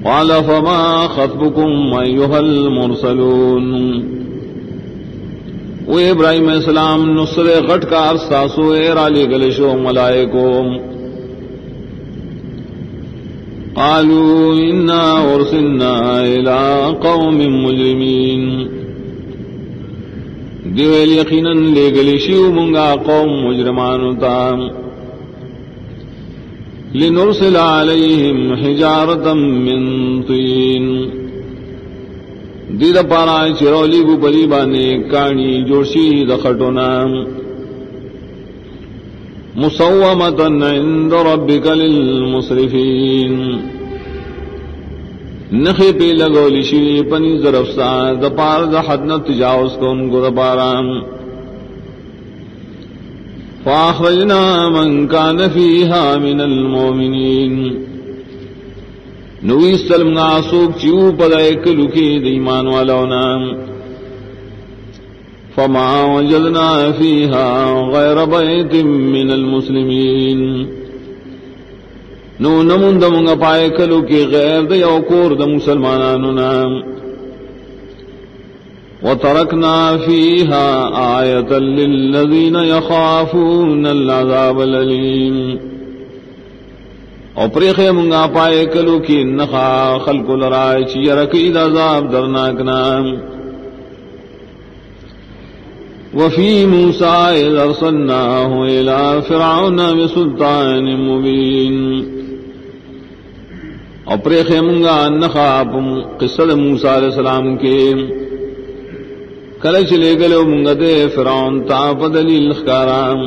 قال فما خطبكم أيها المرسلون وہ ابراہیم علیہ السلام نصر غٹ کا ارساسو ایرالی گلشو ملائکو قالوا انا ارسلنا الى قوم مجرمین دیویل یقینا لے گلشیو منگا قوم مجرمانو تا لنرسل علیہم حجارتا من طین دید پارا چرولی بو بلی بانے کانی جوشی دخٹونا مصومتا عند ربک للمصرفین نخی پی لگولی شی پنی ضرفسا دپار دا حدنا تجاوز کن کو دپارا فاخرجنا من کان فیہا من المومنین نوی سلم ناسوک چیو پدائے کلو کی دیمان والاونا فما وجدنا فیہا غیر بیت من المسلمین نو نمون دمونگا پائے کلو کی غیر دیو کور دا مسلمانانونا وترکنا فیہا آیتا للذین یخافون العذاب العلیم اور پریخے منگا پائے کلو کی نخا خلق لرائے چی رکید عذاب درناکنا وفی موسیٰ اذ ارسلناہ الى فرعون بسلطان مبین اور پریخے منگا نخا قصد موسیٰ علیہ السلام کے کلچ لے گلو منگا دے فرعون تا پدلیل خکارام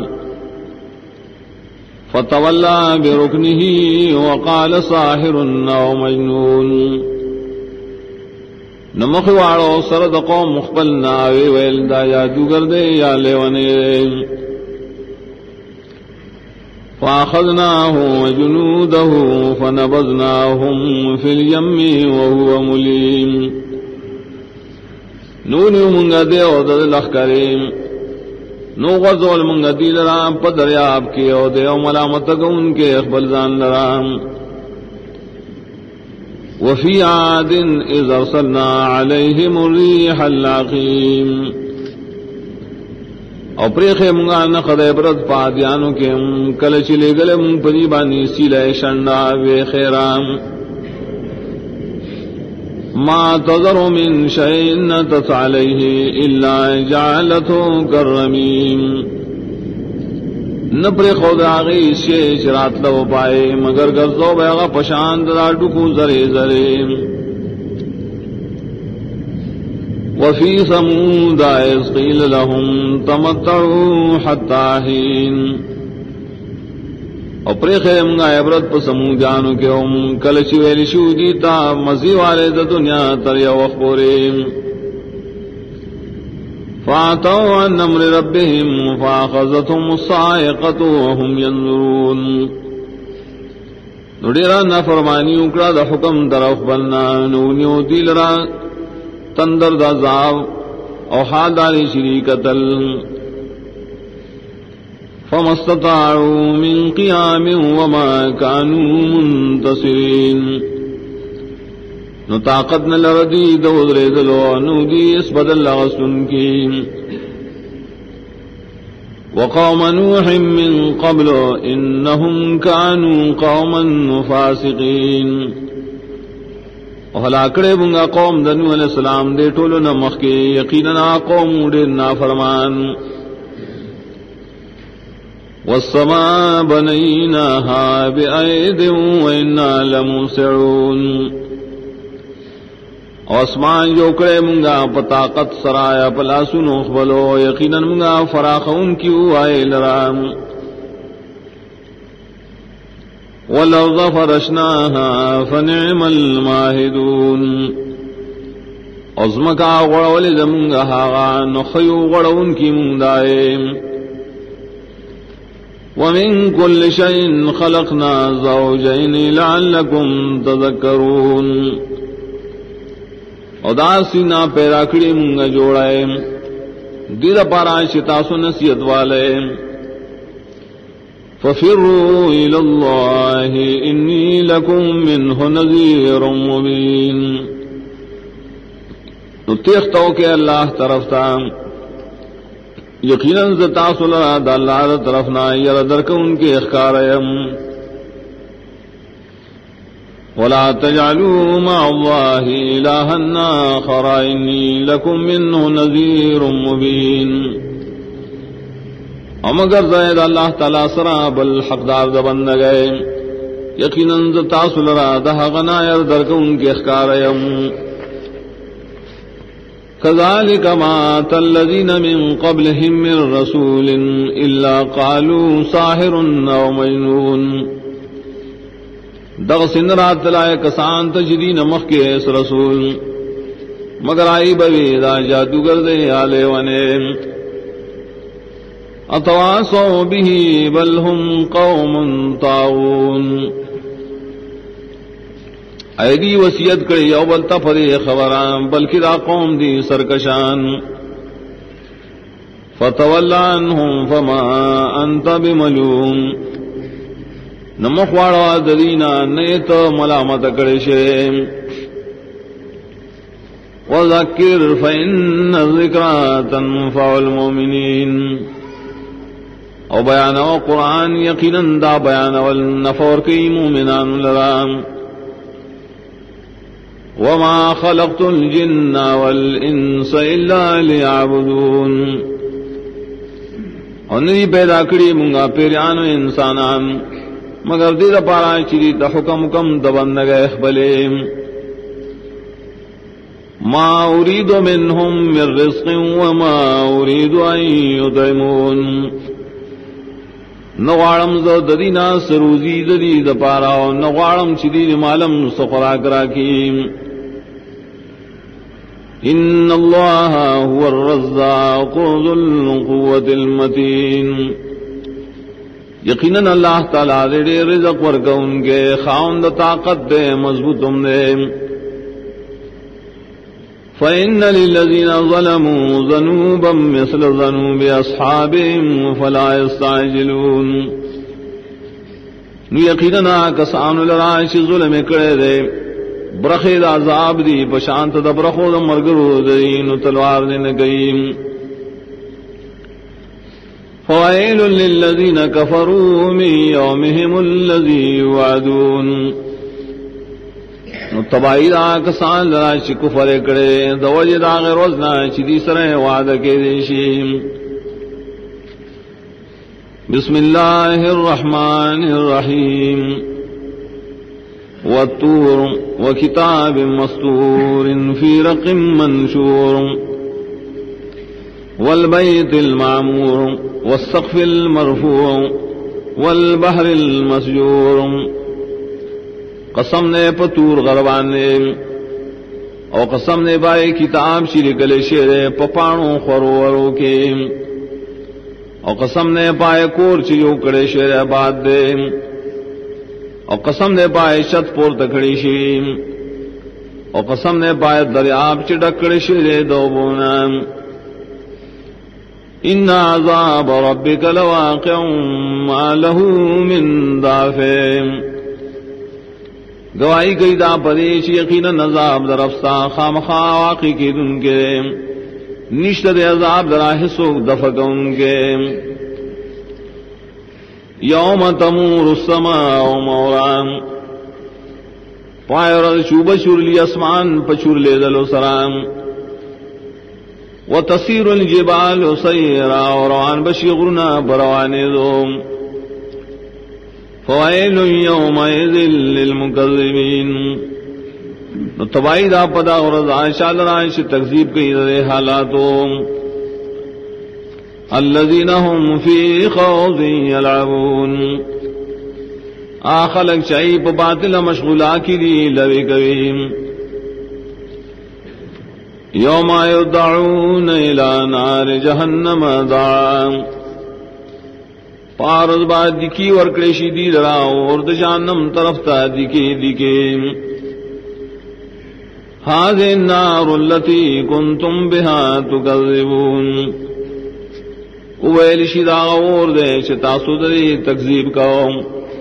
فتولى بركنه وقال ساحر او مجنون نمخوارو سرد قوم مخبلنا ویل دا جادوگر دے یا لیونے فاخذناه وجنوده فنبذناهم في اليم وهو مليم نونی منگا دے او دد لخکریم نو غزول منگا دی لرام پا دریاب کی او دے او ملامت کو ان کے اخبر زان لرام وفی عاد اذ ارسلنا علیہم الریح العقیم او پریخے منگا نقد عبرت پادیانو کے کلچ لے گلے من پریبانی سیلے شنڈا وے خیرام ما تذر من شيء نتت عليه إلا جعلته كالرميم نپر خود آغی شیش رات لو پائے مگر گزو بیغا پشاند دا ڈکو زرے زرے وفي ثمود إذ قيل لهم تمتعوا حتى حين اور پریخے منگا عبرت پا سمودیانو کے کلچی ویلی شو دیتا مزی والے دا دنیا تر یو اخبوریم فاتوا عن امر ربهم فاخذتهم الصاعقة وهم ينظرون نڈیرا نافرمانی اکڑا دا حکم در اخبرنا نونیو دیل را تندر دا زاو او حال داری شریکتل فما استطاعوا من قيام وما كانوا منتصرين نو طاقت نہ لردی دو درزلو نو دی اس بدل غسن کی وقوم نوح من قبل انهم كانوا قوما فاسقين وهلاکڑے بنگا قوم دنو علیہ السلام دے ٹولو نہ مخ کے یقینا قوم دے نافرمان والسماء بنيناها بأيد وإنا لموسعون آسمان جو کرے منگا پطاقت سرایا پلا سنو خبلو یقینا منگا فراخون کیو آئے لرام والأرض فرشناها فنعم الماهدون عظمکا غڑول زمنگا ہاغا نخیو غڑون کی مندائے ومن كل شيء خلقنا زوجين لعلكم تذكرون اداسینا پیدا کڑی منگا جوڑائے دید پارا شتاسو نصیحت والے ففروا إلى الله إني لكم منه نذير مبين. نتیختو کہ اللہ طرف تا یقیناً تاسو لرا دا اللہ طرفنا یر درک ان کے اخکاریم. ولا تجعلوا مع الله إلها آخر إني لكم منه نذير مبين. مگر زید اللہ تعالی سرا بل حقدار دبن گئے یقیناً تاسو لرا دہ غنا یر درک ان کے اخکاریم. كذلك ما أتى الذين من قبلهم من رسول إلا قالوا ساحر أو مجنون. دغسن رات لائے کسان تجدین مخی اس رسول مگر آئی بوی دا جادوگر دے آلے ونے. اتواصوا به بل هم قوم طاغون. ایدی وصیت کری او بلتا فری خبران بلکہ دا قوم دی سرکشان. فتول عنهم فما انت بملوم. نمخوارا ددینا نیت ملامت کرشے. وذکر فإن الذکرى تنفع المؤمنین. او بیان و قرآن یقیناً دا بیان والنفور کی مومنان لرام. وما خلقت الجن والانس الا ليعبدون. اور نہیں پیدا کری منگا پیریان و انسانان مگر دیر پارا چری دا حکم کم دبن گئے اخبلے. ما اريد منهم من رزق وما اريد ان يطعمون. نغوارم ز ددینا سروزی ددی دپارا نغوارم چدی مالم سخراک راکی. ان اللہ هو الرزاق ذو القوة المتین. یقیناً اللہ تعالیٰ دے رزق ورکا ان کے خاوند طاقت دے مضبوطم دے. فإن للذین ظلموا ذنوبا مثل ذنوب اصحابهم فلا يستعجلون. نو یقیناً کسان لراش ظلم کرے دے برخید عذاب دی پشانت دا برخود مرگرو دین تلوار دن گئیم. فوائل للذین کفروا من یومهم الذی یوعدون. نو تباہی دا کسان لراش کفر کرے دوج دا غیر وزنا چیدی سرے وعدہ کے دیشیم. بسم اللہ الرحمن الرحیم. والطور وكتاب مسطور في رق منشور والبيت المعمور والسقف المرفوع والبحر المسجور. قسم نے پتور غربان نے اور قسم نے بائے کتاب شرکل شیر پپانوں خوروروں کے اور قسم نے پائے کور چیو کڑے شیر آباد دے اور قسم نے پائے شت پور تکڑی شیم اور قسم نے پائے دریاب چڈکڑ شیر دو بونا. ان عذاب ربک لواقع ما له من دافع. گواہی گئی دا پریش یقینا عذاب درفتا خامخا واقع کی دن کے نشتر عذاب دراہ سوک دفق ان کے. یوم تمور السماء مورا. پائر شوب شرلی اسمان پچور لے دلو سرام. وتصیر الجبال سیرا وروان بشغرنا بروانے دو. فوائل یومئذ للمکذبین. تبائی دا پدا غرض عائشہ لرائش تکذیب کی دے حالاتوں. الذین هم فی خوض یلعبون. آخلق چائی پا باطل مشغولا کی دی لوی کویم. یوم یدعون الى نار جہنم دعا. پارز بعد دکی ورکڑیشی دی لراؤ اور جہنم طرف تا دکی دکی. هذه النار التي كنتم بها تكذبون. اویل شدا اور دے چتاسو دے تکذیب کاؤ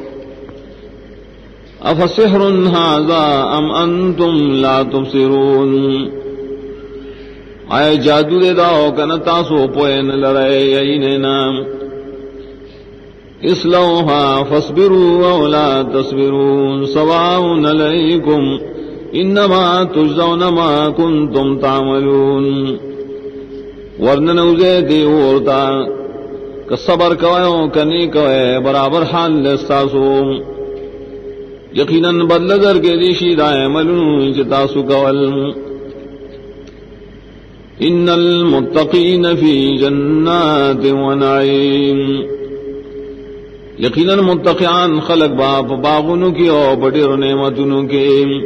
افسحر ھذا ام انتم لا تبصرون آئے جادو دے داؤ کن تاسو پوین لرے یینینا اصلوھا فاصبروا او لا تصبرون سواء علیکم انما تجزون ما کنتم تعملون ورننوزے دی ورتا کہ صبر کوئے کنی کوئے برابر حال لستاسو یقیناً بدل در کے دیشی دائے ملون چتاسو کول ان المتقین فی جنات و نعیم یقیناً متقیان خلق باپ باغنوں کی اور بڑیر نعمتوں کے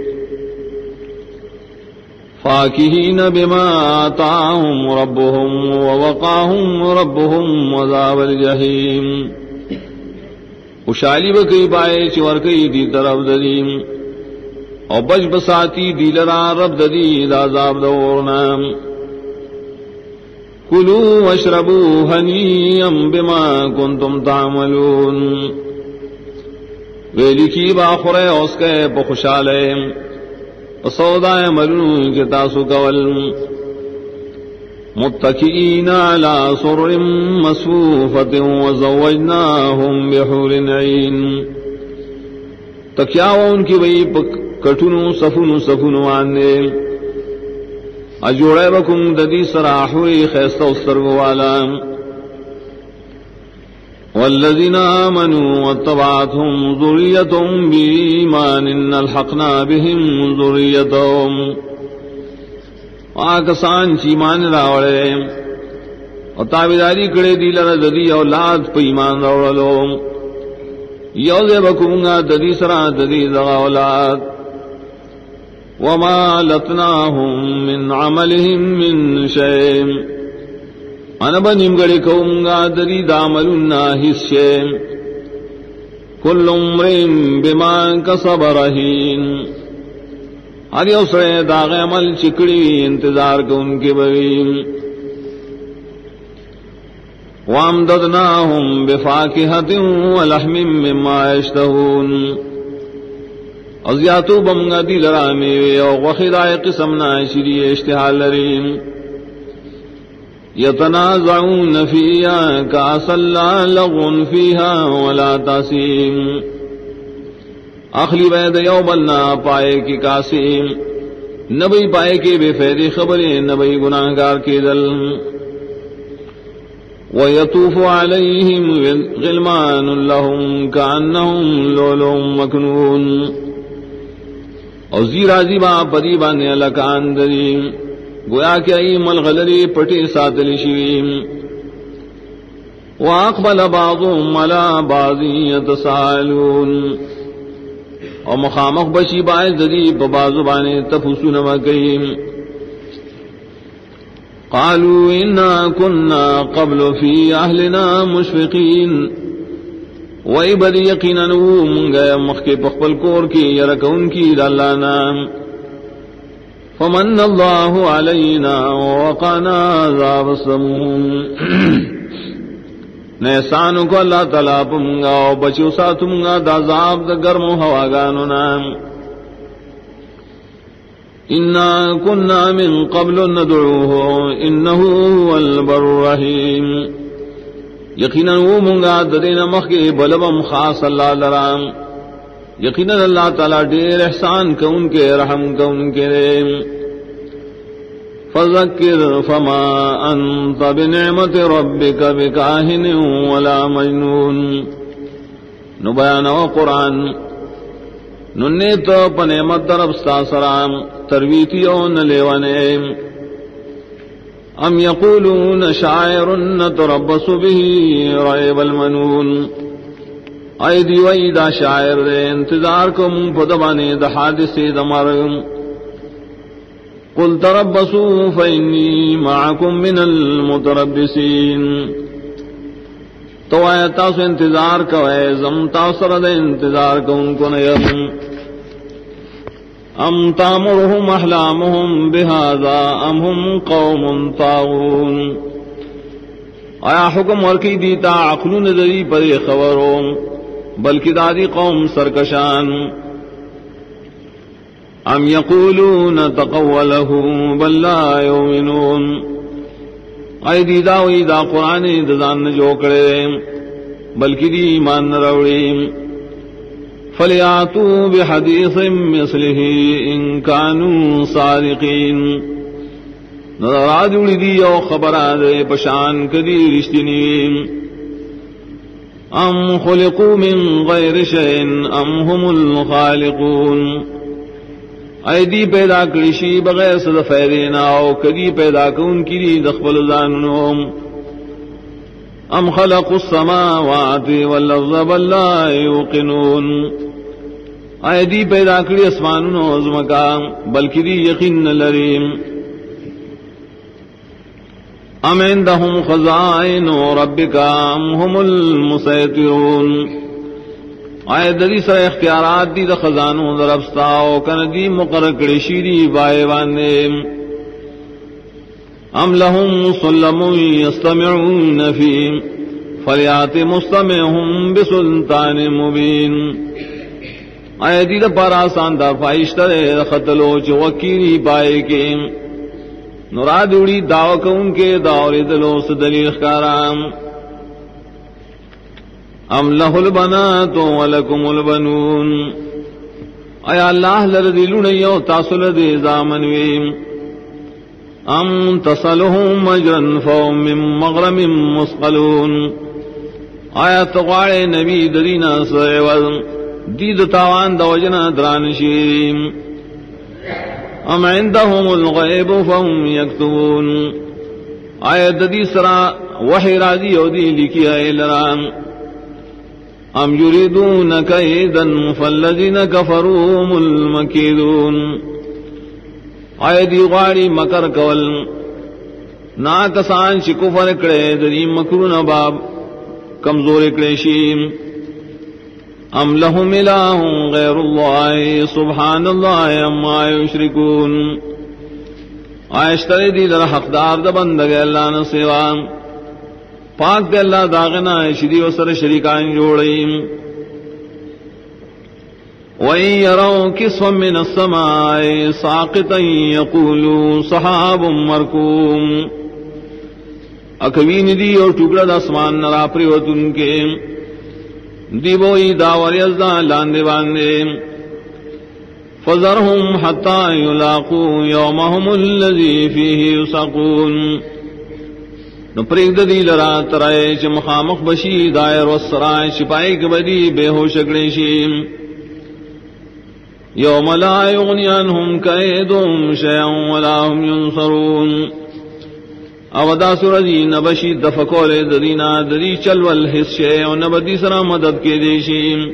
فاکہین بما آتاہم ربهم ووقاہم ربهم عذاب الجحیم خوشحالی بکئی پائے چور کئی دی طرف ددیم اور بچ بساتی دی لرا رب ددی عذاب دورنا کلوا واشربوا ہنیئا بما کنتم تعملون ویلی کی باخرے اس کے بخوشالے سودائے ملون جتاسو کول متکئین علی سرر مصفوفۃ وزوجناہم بحور عین تکیاو ان کی وئی کٹنو سفنو آنے اجوڑے بکم ددی سراحوی خیستہ استرگو والا والذین آمنوا واتبعتهم ذریتهم بإیمان الحقنا بهم ذریتهم آکسان چیمان راوڑے اور تابداری کڑے دی لرا ددی اولاد پہ ایمان راوڑلو یوزے بکونگا ددی سرا ددی دغا اولاد وما لتناهم من عملهم من شیء انا بنیم گڑی کونگا ددی داملنا حصے کل امرئ بما کسب رہین ہر یو سرے داغ عمل چکڑی انتظار کو ان کے بغیم وامددناہم بفاکہۃ ولحم مما یشتہون ازیاتو بمگا دی لرا میوے اور وخدائے قسمنا شری اشتہال لریم یتنازعون فیہا کأسا لا لغو فیہا ولا تاسیم اخلی بید یو بلنا پائے کی کاسیم نبی پائے کے بے فیدی خبریں نبی گناہگار کے دل ویطوف علیہم غلمان لہم کانہم لولو مکنون اور زیرازی با پدی بانے لکان دریم گویا کہ ای ملغلری پٹی ساتلی شویم واقبل بعضهم على بعض يتساءلون اور مخامخ بشی باعث ددی ببازو بانے تفسون وکیم قالوا انا كنا قبل في اهلنا مشفقين وای بد یقینا منگا مخکے پخپل کور کی یرکون کی اللہ نام فمن اللہ علینا وقانا عذاب السموم نیسانو کو اللہ تعالیٰ پمگا اور بچو ساتھمگا دا عذاب دا گرم و ہواگانو نام انا کننا من قبل ندعوه انہو هو البر الرحیم یقینا وہ منگا ددین مخی بلبم خاص اللہ لرام یقینا اللہ تعالیٰ دیر احسان کا ان کے رحم کا ان کے فذکر فما انت بنعمت ربک بکاہن ولا مجنون نو بیان و قرآن ننے تو پنعمت دربستا سرام ترویتیو نلیوانے ام یقولون شاعر نتربص به ریب المنون اے دیوئی دا شاعر دے انتظار کو من پدبانے دا حادث دا مرم قل تربصوا فإني معكم من المتربصين تو آیا تاسو انتظار کوئے زم تاثر دے انتظار کو ان کو نیم ام تامرهم احلامهم بهذا ام هم قوم طاغون آیا حکم ورکی دیتا عقلون دری پر خبروں بلکہ دادی قوم سرکشان ام یقولون تقولہ بل لا یؤمنون اے دیدا وی دا قرآن دزان جو کرے بلکہ دی ایمان نہ روڑی فلیاتوا بحدیث مثلہ ان کانوا صادقین نظرات اڑی دی او خبرات پشان کدی رشتنی ام خلقوا من غیر شیء ام هم الخالقون اے دی پیدا کرشی بغیر صد فیدینا او کدی پیدا کون کی دی دخبل زاننو ام خلقوا السماوات والارض بل لا یوقنون اے دی پیدا کری اسمانونو ازمکا بلکہ دی یقین لریم ام عندهم خزائن ربک ام هم المسیطرون آئے دری سر اختیارات دی دا خزانوں در افستاؤ کن دی مقرر کڑشی دی بائے باندے ام لهم سلم یستمعون فی فلیات مستمعهم بسلطان مبین آئے دی دا پارا ساندہ فائشتر خطلو چوکیری بائے کے نراد اڑی دعو کون کے دعوری دلو سدلی اخکارام ام لہ البنات ولکم البنون ایا اللہ لردلون یو تاسل دی زامنویم ام تصلهم مجرن فهم من مغرم مسقلون آیا تقوار نبی درینا سعوض دید تاوان دوجنا درانشیم ام عندهم الغیب فهم یکتبون آیا ددی سرا وحی راضی او دی لکی آئے لرام ام یریدون کیدا فالذین کفروا هم المکیدون آئے دی غاری مکر کول نا کسان چی کفر کرے دی مکرون باب کمزور کریشیم ام لهم الہ غیر اللہ سبحان اللہ اما یشرکون آئشتر دی در حقدار دا بندگ اللہ نصیوان پاک دے اللہ داغنا شدی و سر شریکان جوڑیم وَإِن يَرَوْا كِسْفًا مِّنَ السَّمَاءِ سَاقِطًا يَقُولُوا سَحَابٌ مَّرْكُومٌ اکوین دی اور ٹکڑا دا اسمان نرا پریوتن کے دی بوئی داوری ازدا لاندے باندے فَذَرْهُمْ حَتَّى يُلَاقُوا يَوْمَهُمُ الَّذِي فِيهِ يُسَقُونَ نو پریگ دی لرا ترائے چھ مخامخ بشی دائر والسرائے شپائی کبدی بے ہوش اگریشیم یوم لا یغنی عنہم کائدہم شیئن ولا ہم ینصرون اودا سرزی نبشی دفکول ددینا ددی چل والحس شیئن نبدی سرا مدد کے دیشیم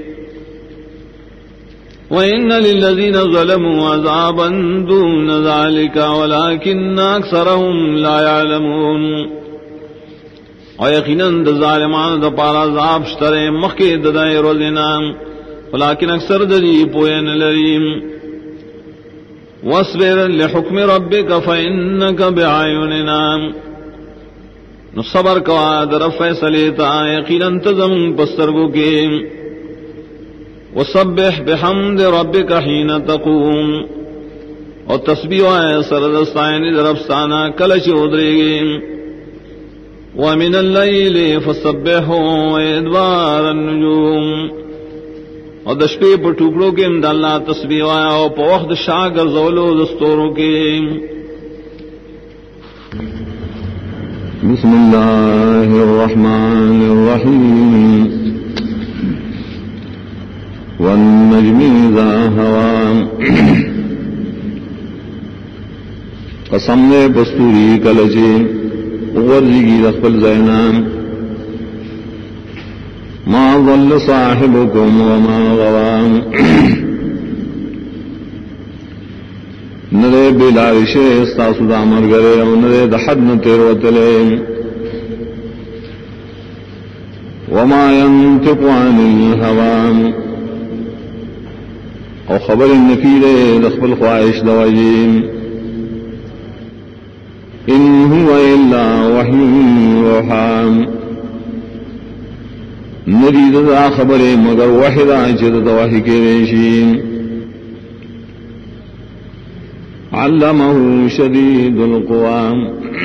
وَإِنَّ لِلَّذِينَ ظَلَمُوا عَذَابًا دُونَ ذَلِكَ وَلَكِنَّ أَكْثَرَهُمْ لَا يَعْلَمُونَ اور یقیناً دا ظالمان دا پارا عذاب شترے مخی ددائی روزینا ولیکن اکثر دری پوین لریم وَاصْبِرْ لِحُكْمِ رَبِّكَ فَإِنَّكَ بِعَيُنِنَا نو صبر کوا در فیصلیتا یقیناً تزم پسترگو کے وَسَبِّحْ بِحَمْدِ رَبِّكَ حِينَ تَقُومُ اور تسبیح آئے سردستائن در افسانا کلچ ادرے گے وَمِنَ اللَّيْلِ فَسَبِّحْهُ وَإِدْبَارَ النُّجُومِ اور دشپے پر ٹکڑوں کے امد اللہ تسبیح آیا اور پا وقت شاگر زولو دستوروں کے بسم اللہ الرحمن الرحیم والنجم اذا هوى قسم نے بستوری کلچے ورزگی رخبل زینام ما ضل صاحبكم وما غوام نرے بلارشے استاسو دامر گرے نرے دحد نتیر وطلے وما ينطق عن الهوى او خبر نکیرے رخبل خواہش دواجیم ان هو الا وحی وحام ندید دا خبر مگر وحدا چدد وحی کے ریشیم علمہ شدید القوام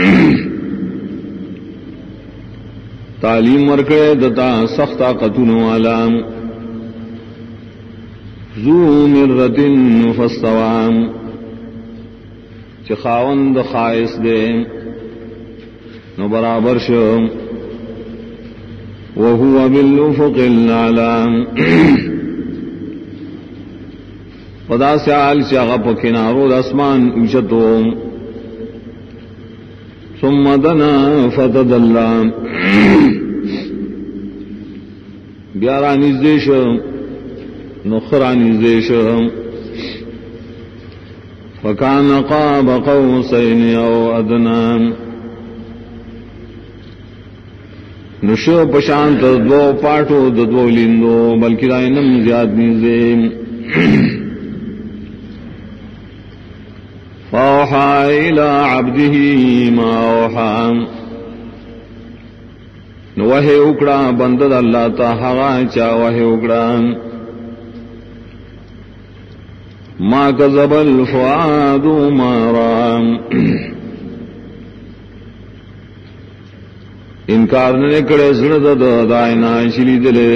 تعلیم ورکڑے دتا سخت طاقتوں علام ذو مرۃ فاستوام چخاوند خائص دے نو برابر شو وهو بالافق الاعلام خدا سے آل شاغ پکنارو اسمان اوچتو ثم دنا فتدلى بیارانی زیش نخرانی زیش فکان قاب قوسین او ادنا نشو پشانت دو پاٹو دو لیندو بلکہ رائنم زیاد نیزیم فاوحا الى عبده ما اوحا نوحی اکڑا بندد اللہ تا حغا چا وحی اکڑا ما کذب الفؤاد ما رام انکار نے کڑے زڑد دائنا شلی دلے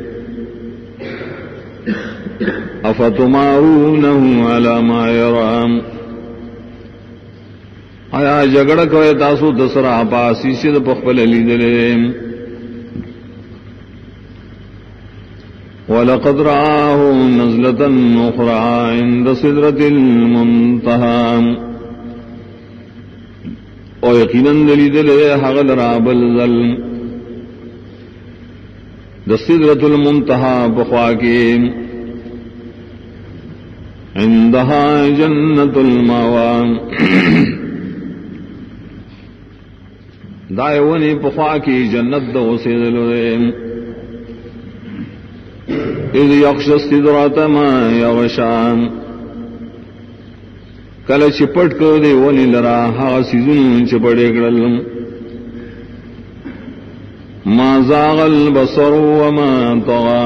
افتمارونہ علی ما یرام آیا جگڑ کوئے تاسو دسرا پاسی سید پخپل لی دلے وَلَقَدْ رَآهُ نَزْلَةً أُخْرَى عِندَ سِدْرَةِ الْمُنْتَهَى او یقیناً دلی دلے حغل رابل ذل دا سدرۃ المنتہا بخواکی عندها جنت الماوى دائیونی بخواکی جنت دو سیدلے اذ یغش السدرۃ ما یغشا کل چپٹ کر دے ونی لرا ہا سیزن چپڑے گڑل ما زاغ البصر وما طغى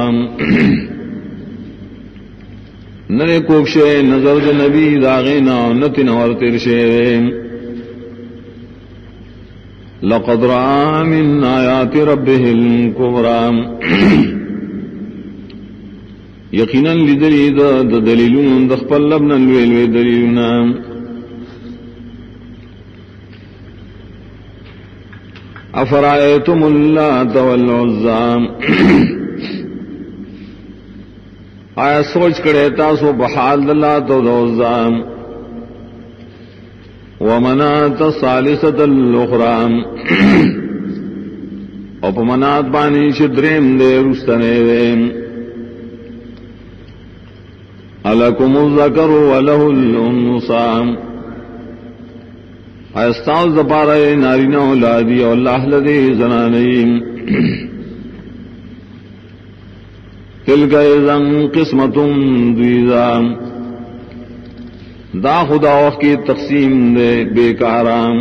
نرے کوکشے نظر دے نبی داغینا نتن اور ترشے لقد رأى من آیات ربه الكبرى یقیناً لدلی دا دلیلون دخپل لبنا الویلوی دلیلونا افرائیتم اللات والعزا آیا سوچ کرے تاسو بحال دلات والعزا ومنات الثالثة الأخرى او پا منات بانی شدریم دے رستنے دے الکم الذکر وله الانثى استاذ دپارے نارینا اولادی اور اللہ لدی زنانیم تلک اذن قسمت ضیزا دا خدا وقت کی تقسیم دے بیکارام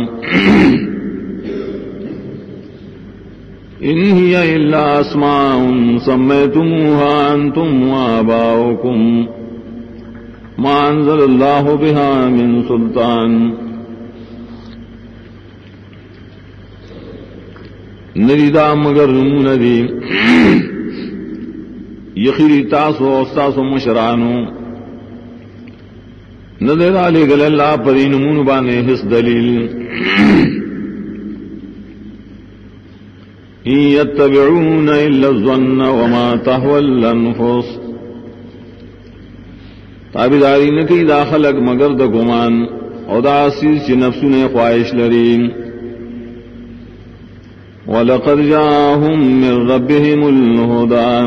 ان ہی الا اسماء سمیتموها انتم وآباؤکم ما انزل اللہ بها من سلطان نریدا مگر ندی یخیری تاسو استاسو مشرانو ندر علی گل اللہ پری نمون بانے حس دلیل ان یتبعون الا الظن وما تهوى الانفس تابداری نکی دا خلق مگر دا گمان او دا عصیز چی نفسو نے خواہش لرین وَلَقَدْ جَاءَهُمْ مِنْ رَبِّهِمُ الْهُدَى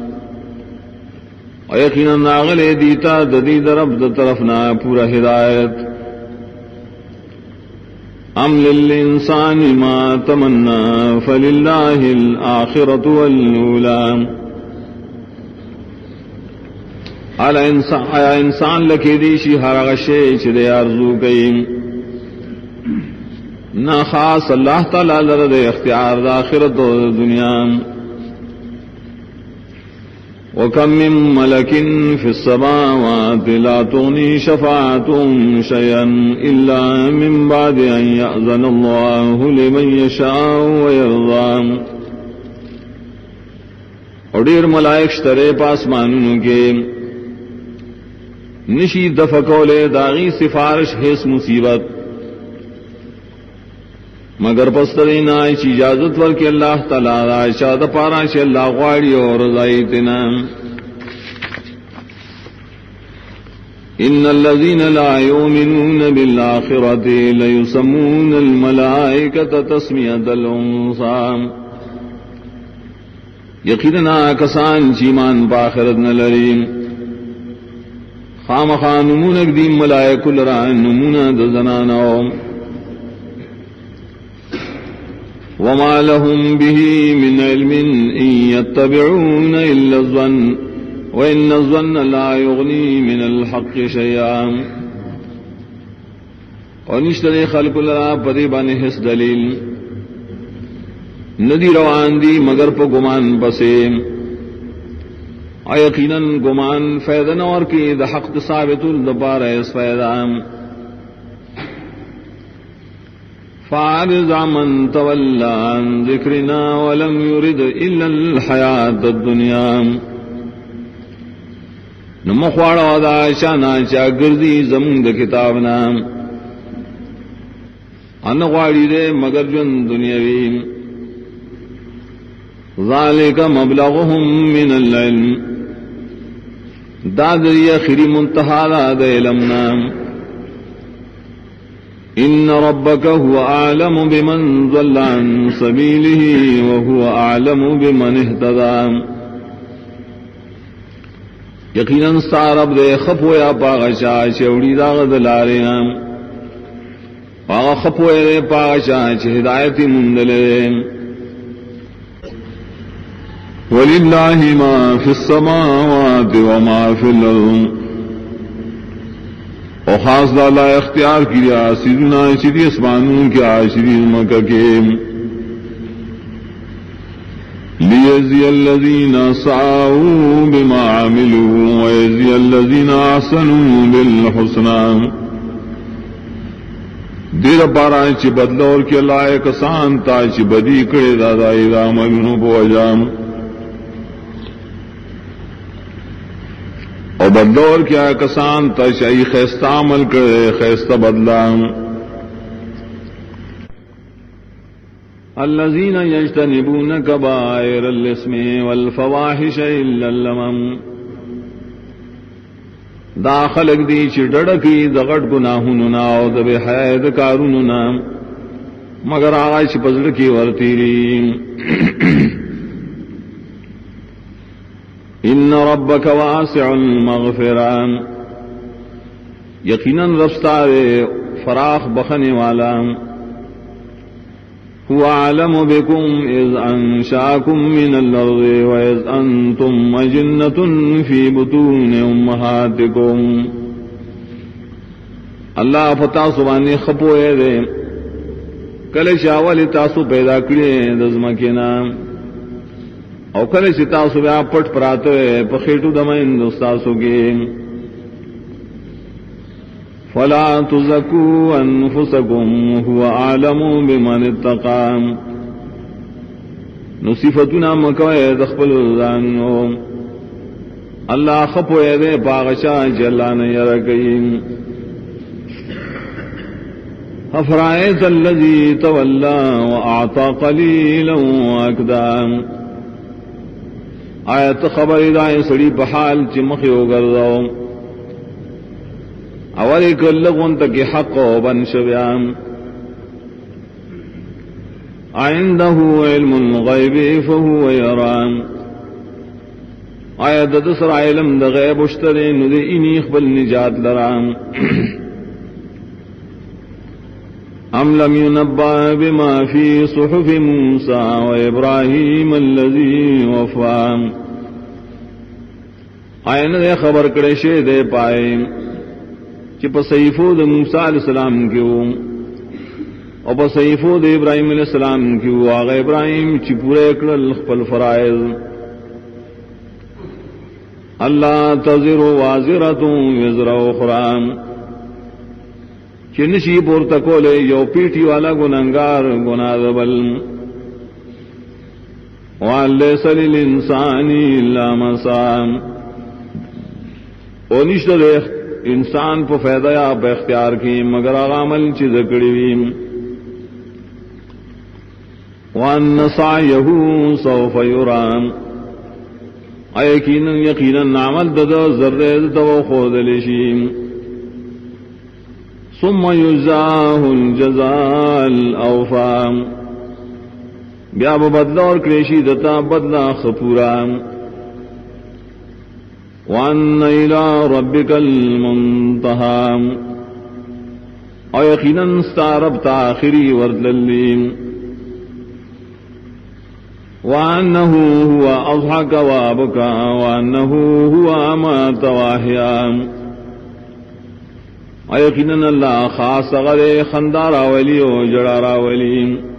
و یقینا ناغل دیتا ددید رب دا طرفنا پورا ہدایت ام للانسان ما تمنا فللہ الآخرة والأولى آیا انسان لکی دیشی ہر غشے چھ دے آرزو کئی نہ خاص اللہ تعالی لرد اختیار دا آخرت و دنیا. وَكَم مِّن مَّلَكٍ فِي السَّمَاوَاتِ لَا تُغْنِي شَفَاعَتُهُمْ شَيْئًا إِلَّا مِن بَعْدِ أَن يَأْذَنَ اللَّهُ لِمَن يَشَاءُ وَيَرْضَىٰ. اور ڈیر ملائک شترے پاسمانوں کے نشی دفقولے داغی سفارش حیث مصیبت مگر پسترینا چی اجازت ور کے اللہ تعالی شاد پارا چ اللہ غواڑی اور رضایتنا. ان الذين لا يؤمنون بالآخرة ليسمون الملائكة تسمية الانثى. یقینا کسان چیمان باخرت نہ لریم خامخا نمونک دیم ملائک لرا نمونہ دزناناو. وما لهم به من علم إن يتبعون إلا الظن وإن الظن لا يغني من الحق شيئا. ونشتري خلق لرا پریبان حس دلیل ندی روان دی مگر پا گمان بسے. یقیناً گمان فیدن اور کی دا حق ثابت الدبار اس فیدان. فَأَعْرِضْ عَمَّن تَوَلَّىٰ عَن ذِكْرِنَا وَلَمْ يُرِدْ إِلَّا الْحَيَاةَ الدُّنْيَا. نمخواڑا دا شانا چا گردی زمون دا کتابنا انغواڑی دے مگر جن دنیاوی. ذَلِكَ مَبْلَغُهُم مِّنَ الْعِلْمِ. دادری اخری منتہا دا علمنا. ان ربك هو اعلم بمن ضل عن سبيله وهو اعلم بمن اهتدى. یقیناً سارب دے خپویا پاغشا چوڑی داغ دلارینا پاغ خپویا دے پاغشا چ ہدایتی مندلے. وللہ ما فی السماوات وما فی الارض. اور خاص دالا اختیار کیا سیدنا شری اسمانوں کیا شری مکہ کے. لیجزی الذین سعوا بما عملوا ویجزی الذین احسنوا بالحسنى. دیر پارا چی بدلور کے لائے کسان تا چی بدی کڑے دادائی دا عملوں کو اجام اور بدلور کیا کسان تشئی خیستہ عمل کرے خیستہ بدلا. الذین یجتنبون کبائر الاسم والفواحش الا اللمم. دا خلق دی چی ڈڑکی دغٹ گناہوں نا او دب حید کارون نا مگر آغا چی پزڑکی ورتیری. ان ربک واسع المغفران. یقیناً رفتار فراخ بخنے والا. هو اعلم بكم اذ انشاكم من الارض واذ انتم اجنة في بطون امهاتكم. اللہ فتا سبحانہ خپوئے دے کل شاول تاسو پیدا کرے دزمکینا او کله چې تاسو بیا پټ پراته په خېټو د مین تاسو کې. فلا تزکوا انفسکم هو اعلم بمن اتقى. نو صفتنا مکوئے د خپل ځانو الله خپوئے دے پاغشا جلان یرکین. افرائیت الذی تولا واعطى قلیلا واکدا. آیت خبر دائیں سڑی بحال چی مخی ہو گرداؤ اولی کلغن تک حق و بن شبیان. عنده علم الغیب فهو یران. آیت دسر علم دا غیب اشترین دے اینی اخبل نجات لران. ام لم ينبأ بما في صحف موسى وابراهيم الذي وفى. آئین دے خبر کرے شے دے پائے کہ پس صحیفو دے موسیٰ علیہ السلام کیوں اور بصیفو دے ابراہیم علیہ السلام کی واغ ابراہیم چی پورے اکڑل خپل فرائض اللہ تزر وازرۃ وزر اخرى چنشی پورتکولے یو پیٹی والا گنہگار گناہ دبل وَأَن لَيْسَ لِلْإِنسَانِ إِلَّا مَا سَعَى اور نشتر انسان پہ فیضہ یا پہ اختیار کی مگر آغا عمل چیز کڑی ویم وَأَنَّ سَعْيَهُ سَوْفَ يُرَى یقیناً عمل دد ذرد تو خود لشیم ثم يجزاه الجزاء الأوفى بیا بدلا اور کریشی دتا بدلا خپورا وَأَنَّ إِلَىٰ رَبِّكَ الْمُنْتَهَى اور یقیناً ستارب تاخری وردلیم وَأَنَّهُ هُوَ أَضْحَكَ وَأَبْكَى وَأَنَّهُ هُوَ أَمَاتَ وَأَحْيَا اور یقیناً اللہ خاص غر خندار اولی و جڑار اولی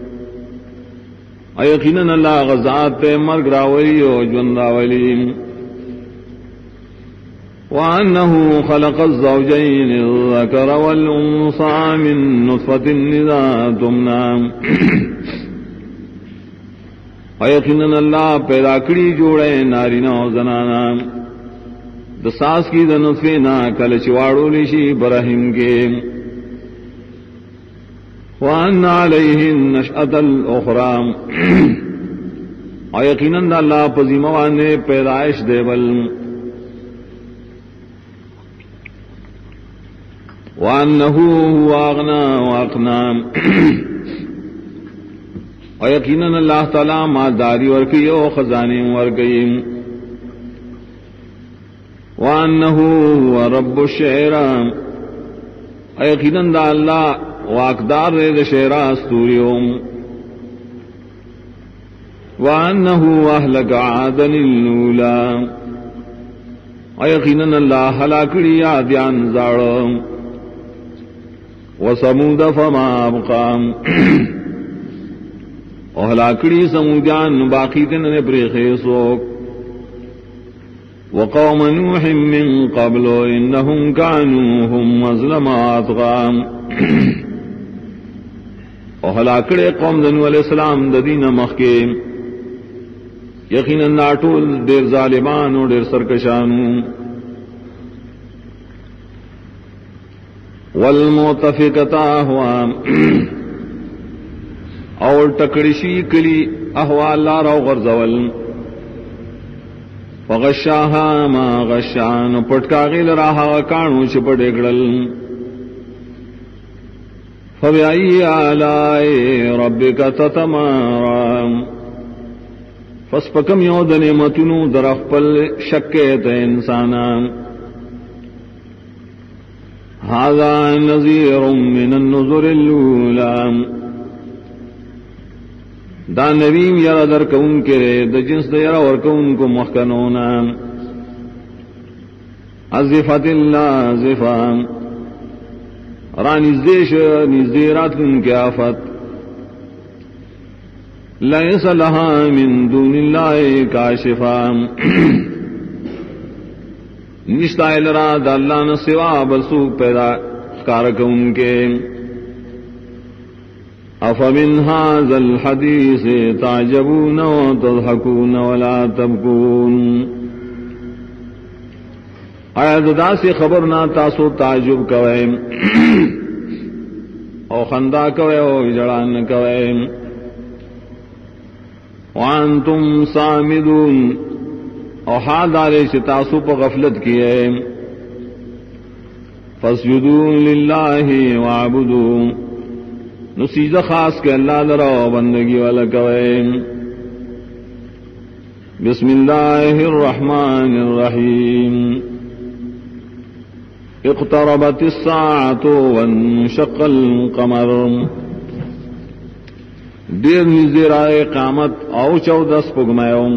اور یقیناً اللہ غزات مرگ راولی و جوند راولی وَأَنَّهُ خَلَقَ الزَّوْجَيْنِ الذَّكَرَ وَالْأُنثَى مِن نُطْفَةٍ إِذَا تُمْنَى اور یقیناً اللہ پیدا کری جوڑے نارینا و زنانا دساس کی دنطفے نا کل چواڑو لیشی برہم کے وَأَنَّ عَلَيْهِ النَّشْأَةَ الْأُخْرَى اور یقیناً اللہ پزیموان پیدائش دے بل وَأَنَّهُ هُوَ أَغْنَى وَأَقْنَى اور یقیناً اللہ تعالی مالداری ورکی و خزانے ورکی وَأَنَّهُ هُوَ رَبُّ الشِّعْرَى اور یقیناً دا اللہ واقدار رے شعرا استوریوم وَأَنَّهُ أَهْلَكَ عَادًا الْأُولَى اور یقیناً اللہ ہلاکڑی عادیان زاڑم وَثَمُودَ فَمَا أَبْقَى اور ہلاکڑی سمودیان باقی دن نے پریخے سوک وقوم نوح من قبل انہم کانوا هم مظلم اطغى اور ہلاکڑے قوم نوح علیہ السلام ددین مخکے یقیناً ناٹول دیر ظالمان اور دیر سرکشانو والمؤتفقۃ اهوا اور ٹکڑشی کلی احوال لارا غرزول فغشاها ما غشان پٹکاغی لراہا کانو چپٹے گڑل فبأي آلاء ربك تتمارى فسپکم یود نعمتنو در اخپل شکیت انسانا هذا نذير من النذر الأولى دا نویم یرا در کون کرے دا جنس دا یرا ور کون کو مخکنونا عزفت اللہ عزفا رانی زدیش نزدیرات کن کی آفت لیس لہا من دون اللہ کاشفا نشتا الرا دا اللہ نسوا بلسوک پیدا کارکون کے افمن هذا الحديث تعجبون وتضحكون ولا تبكون آیا دا سے خبر نہ تاسو تعجب کوئے او خندا کوئے او جڑان کوئے وانتم صامدون او حال دارے سے تاسو پا غفلت کیے فاسجدوا للہ وعبدوا نسیزہ خاص کے اللہ لرا بندگی والا کوئے بسم اللہ الرحمن الرحیم اقتربت الساعة وانشق القمر دیر نزدیر آئے قامت او 14 پگمیوں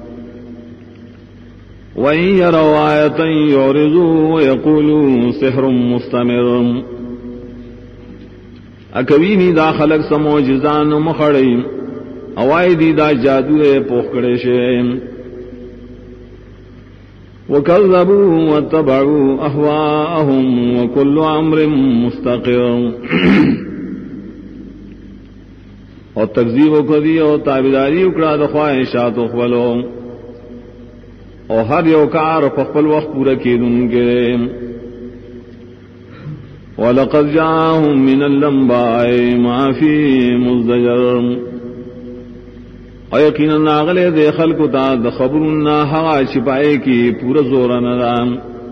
وَإِن يَرَوْا آيَةً يُعْرِضُوا وَيَقُولُوا سِحْرٌ مُسْتَمِرٌ اکوینی دا خلق سموجزان مخڑی اوائی دی دا جادو پوکڑے شیم وکذبوا واتبعوا اہواءہم وکل امر مستقر اور تکذیب کردی اور تابعداری اکڑا دا خواہشات خپلو اور ہر یو کار خپل وقت پورا کیدن کے وَلَقَدْ جَاءَهُم مِّنَ الْأَنبَاءِ مَا فِيهِ مُزْدَجَرٌ اور یقیناً ناغلے دے خلق تا دا خبرنا ہوا چھپائے کی پورا زورا ندام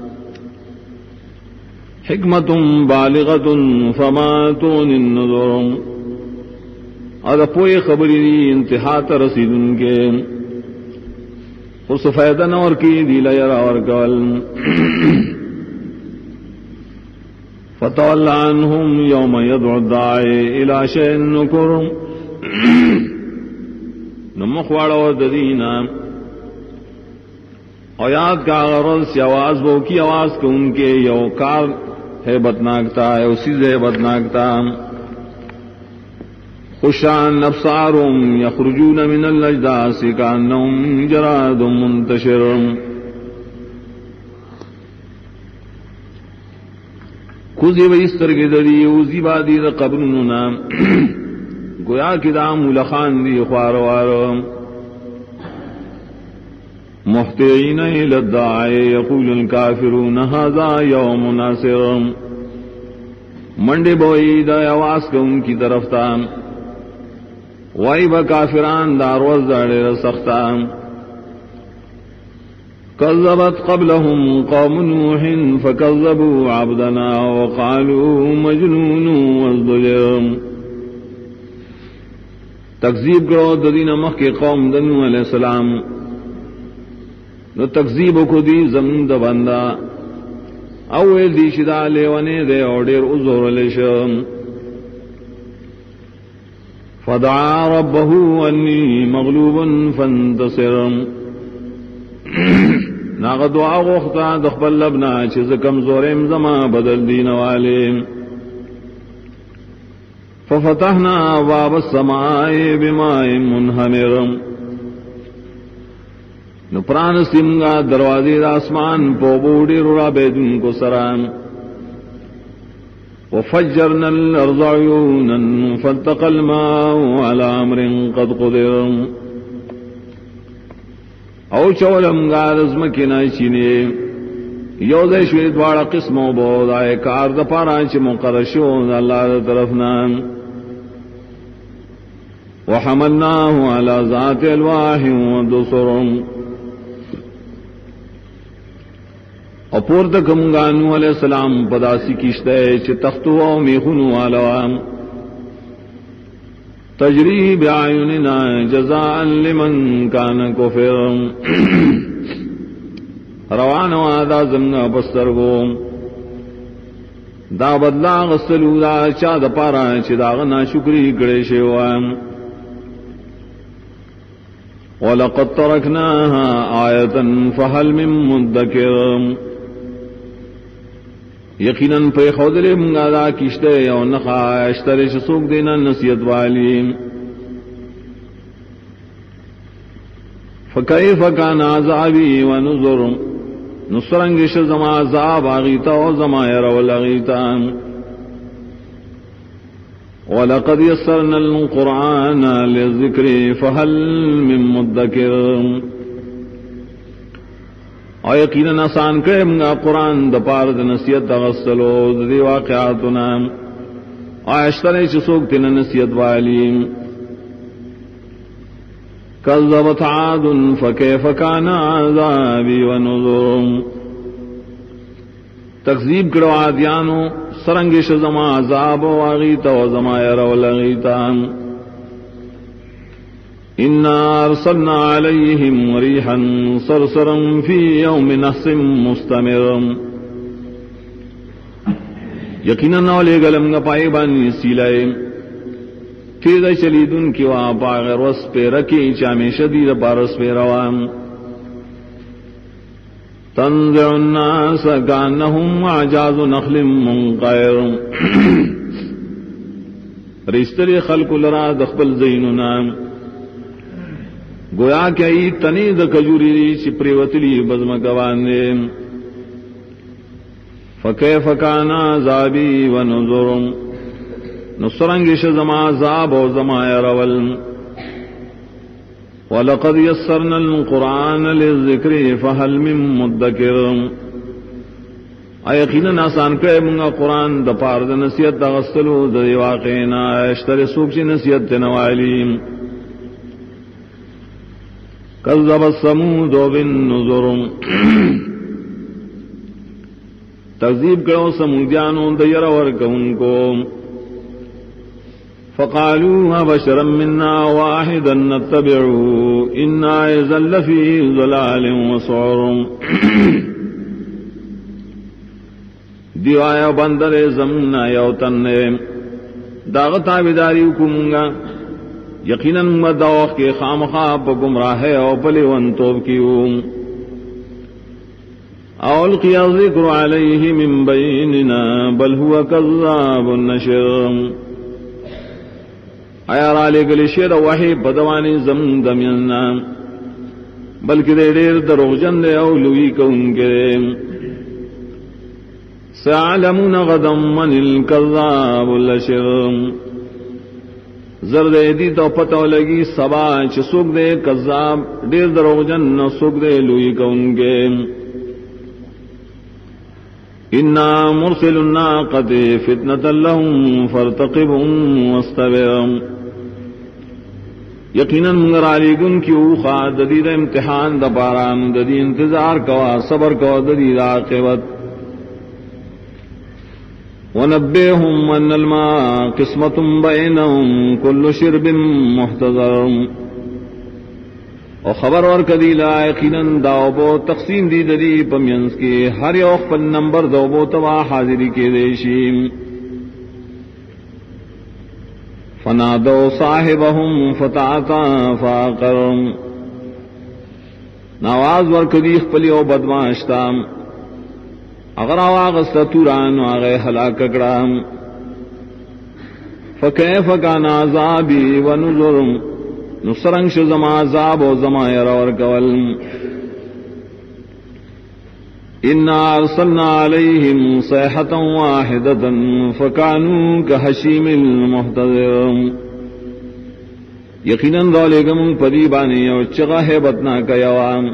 حکمت بالغت فما تغنی النذر اور پوئی خبری دی انتہا ترسیدن کے اس فیدہ نور کی دی لیر اور کول فتول عنہم یوم یدعو الداعی الى شیء نکر نمخواڑو ددینا اور یاد کا غرض سے آواز وہ کی آواز کو ان کے یو کار ہے بدناکتا ہے اسی سے بدناکتا خشان ابصارهم یخرجون من الاجداث کانہم جراد منتشر کھوزی و اس طرح دری اوزی بادی دا قبرننا گویا کی دام ملخان دی خواروارو محتعین الى الداعی یقول الکافرون هذا یوم ناصر منڈے بوئی دا آواز کا ان کی طرف تا وائی با کافران داروز داڑے رسختا كذبت قبلهم قوم نوح فكذبوا عبدنا وقالوا مجنون وازدجر تکذیب کرو ددین مخ کے قوم دنو علیہ السلام نو تکذیب کو دی زمین دا بندہ اول دی شدا لیوانے دے اور دیر ازور لیشم فدعا ربه انی مغلوب فانتصر ناغ دعا غوختا دخبل لبنا چیز کمزوریم زما بدل دین والیم ففتحنا باب السماء بماء منہمر نپران سمگا دروازی دا اسمان پو بوڑی رڑا بیدن کو سرام وفجرنا الارض عیونا فالتقى الماء على امر قد قدر او چولم گارز مکینا چینے یوزے شوید وارا قسمو بود آئے کار دا پارانچ مقرشون اللہ دا طرفنا وحملناه على ذات الواح ودسر اپور تکم گانو علیہ السلام پداسی کشتے چھ تختو و میخنو آلوام تجری بعیوننا جزاء لمن کان کفر روان وادا زمنا پسترگو دا بدلا غسلو دا چا دا پارا چھ داغنا شکری کڑے شیوام وَلَقَدْ تَرَكْنَاهَا آیَةً فَهَلْ مِن مُدَّكِرٍ یقیناً پہ خودلے منگا دا کشتے اور نخا اشترے شسوک دینا نصیحت والی فَكَيْفَ كَانَ عَذَابِي وَنُذُرٌ نصرنگش زما عذاب آغیتا و زما یرول آغیتا وَلَقَدْ يَسَّرْنَا الْقُرْآنَ لِلذِّكْرِ فَهَلْ مِن مُدَّكِرٍ اور یقیناً آسان کرے منگا قرآن دپار نصیحت غسلو دی واقعاتنا آشترے چسوک تین نصیحت والی کذبت عاد فکیف کان عذابی ونذر تکذیب کرو عادیانو سرنگش زما عذاب واغیتا و زما یرو لغیتا انا ارسلنا علیہم ریحا صرصرا فی یوم نحس مستمر یقیناً نولے گلم گا پائی بانی سیلائے تیز چلیدن کی وہاں پاغر وس پہ رکی چامی شدید پارس پہ روام تنزع الناس کانہم اعجاز نخل منقعر رستری خلق لرا دخبل زیننا گویا کہ ای تنی د کجوری چی پریوتلی بزمکواندے فکیف کان عذابی و نذر نصرنگش زما عذاب و زما رول وَلَقَدْ يَسَّرْنَا الْقُرْآنَ لِلذِّكْرِ فَهَلْ مِن مُدَّكِرٍ یقیناً آسان کرے منگا قرآن د پار د نصیحت د غسلو د واقعنا اشتر سوک چی نصیحت تنوالی کذب الثمود بالنذر تکذیب کرو سمودیانو د ير ورک ان کو فقالوا بشرا منا واحدا نتبعه انا اذا لفی ضلال وسعر دیو آیا بندر زمین آیا تن داغ تابداری کمگا یقیناً مدوخ کے خام خواب گمراہ او پلی ون توب کیو اولقی الذکر علیہ من بیننا بل هو کذاب نشر آیا را لے گلی شیر وحی بدوانی زمین دمیننا بلکہ دے دیر دروغجن دے اولوی کون کے سيعلمون غدا من الكذاب الاشر زرد دی تو پتہ لگی سبا چ سوک دے کذاب دیر دروغجن نہ سوک دے لوی کون گے انا مرسل الناقه فتنه لهم فارتقبهم واستبر یقیناً منگر علی گن کی اوخا ددید امتحان د باران ددی انتظار کوا صبر کوا ددی عاقبت ونبئهم أن الماء قسمة بينهم كل شرب محتضر اور خبر اور کدی لا یقیناً داوبو تقسیم دی ددی پمینس کے ہر یوخ پن نمبر دوبو توا حاضری کے دیشیم فنادوا صاحبهم فتعاطى فعقر نواز ور کدی خپلی او بدماشتام اگر آواغست توران آغے حلاک کڑام فکیف کان عذابی و نذر نصرنش زما عذاب و زما یرور کول انا ارسلنا علیہم صیحة واحدة فکانوا کحشیم المحتضر یقیناً دولگم پدیبانی اور چغا ہے بتنا کیوام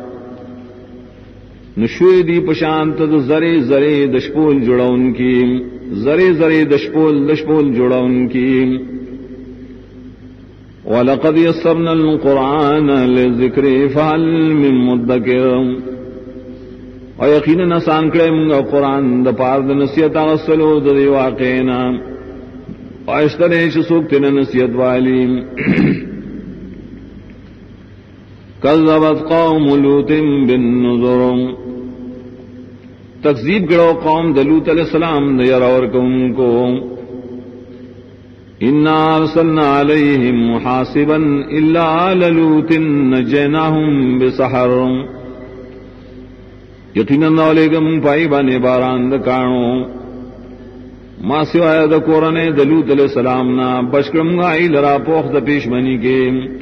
نشوی دی پشانت زرے زرے دشپول جڑاؤن کی زرے زرے دشپول جڑاؤن کی وَلَقَدْ يَسَّرْنَا الْقُرْآنَ لِلذِّكْرِ فَهَلْ مِن مُدَّكِرٍ اور یقیناً آسان کرے منگا قرآن دا پار دا نصیحت آغسلو دا دی واقعنا اور اشترے چسوک تینا نصیحت والی کذبت قوم لوط بالنذر تکذیب کرو قوم لوط علیہ السلام نے اور ان کو انا ارسلنا علیہم حاصبا الا آل لوط نجیناہم بسحر یقیناً علیکم پائی بانے باران دکانو ما سوائے دا کورنے لوط علیہ السلام نا بشکرم گائی لرا پوخ دا پیش بنی کے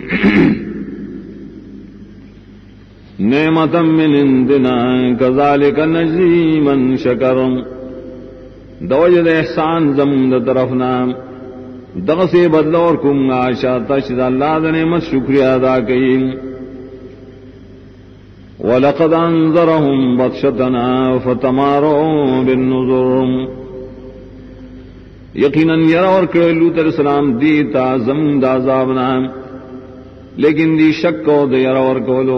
نعمتا من عندنا کذالک نجزی من شکر دوجد احسان زمد طرفنا دغسی بدلور کم آشا تشد اللہ دا نعمت شکریہ ادا کی وَلَقَدْ أَنذَرَهُمْ بَطْشَتَنَا فَتَمَارَوْا بِالنُّذُرِ یقیناً یر اور کرے لوط علیہ السلام دیتا زمد عذابنا لیکن دی شک کو دیر اور کولو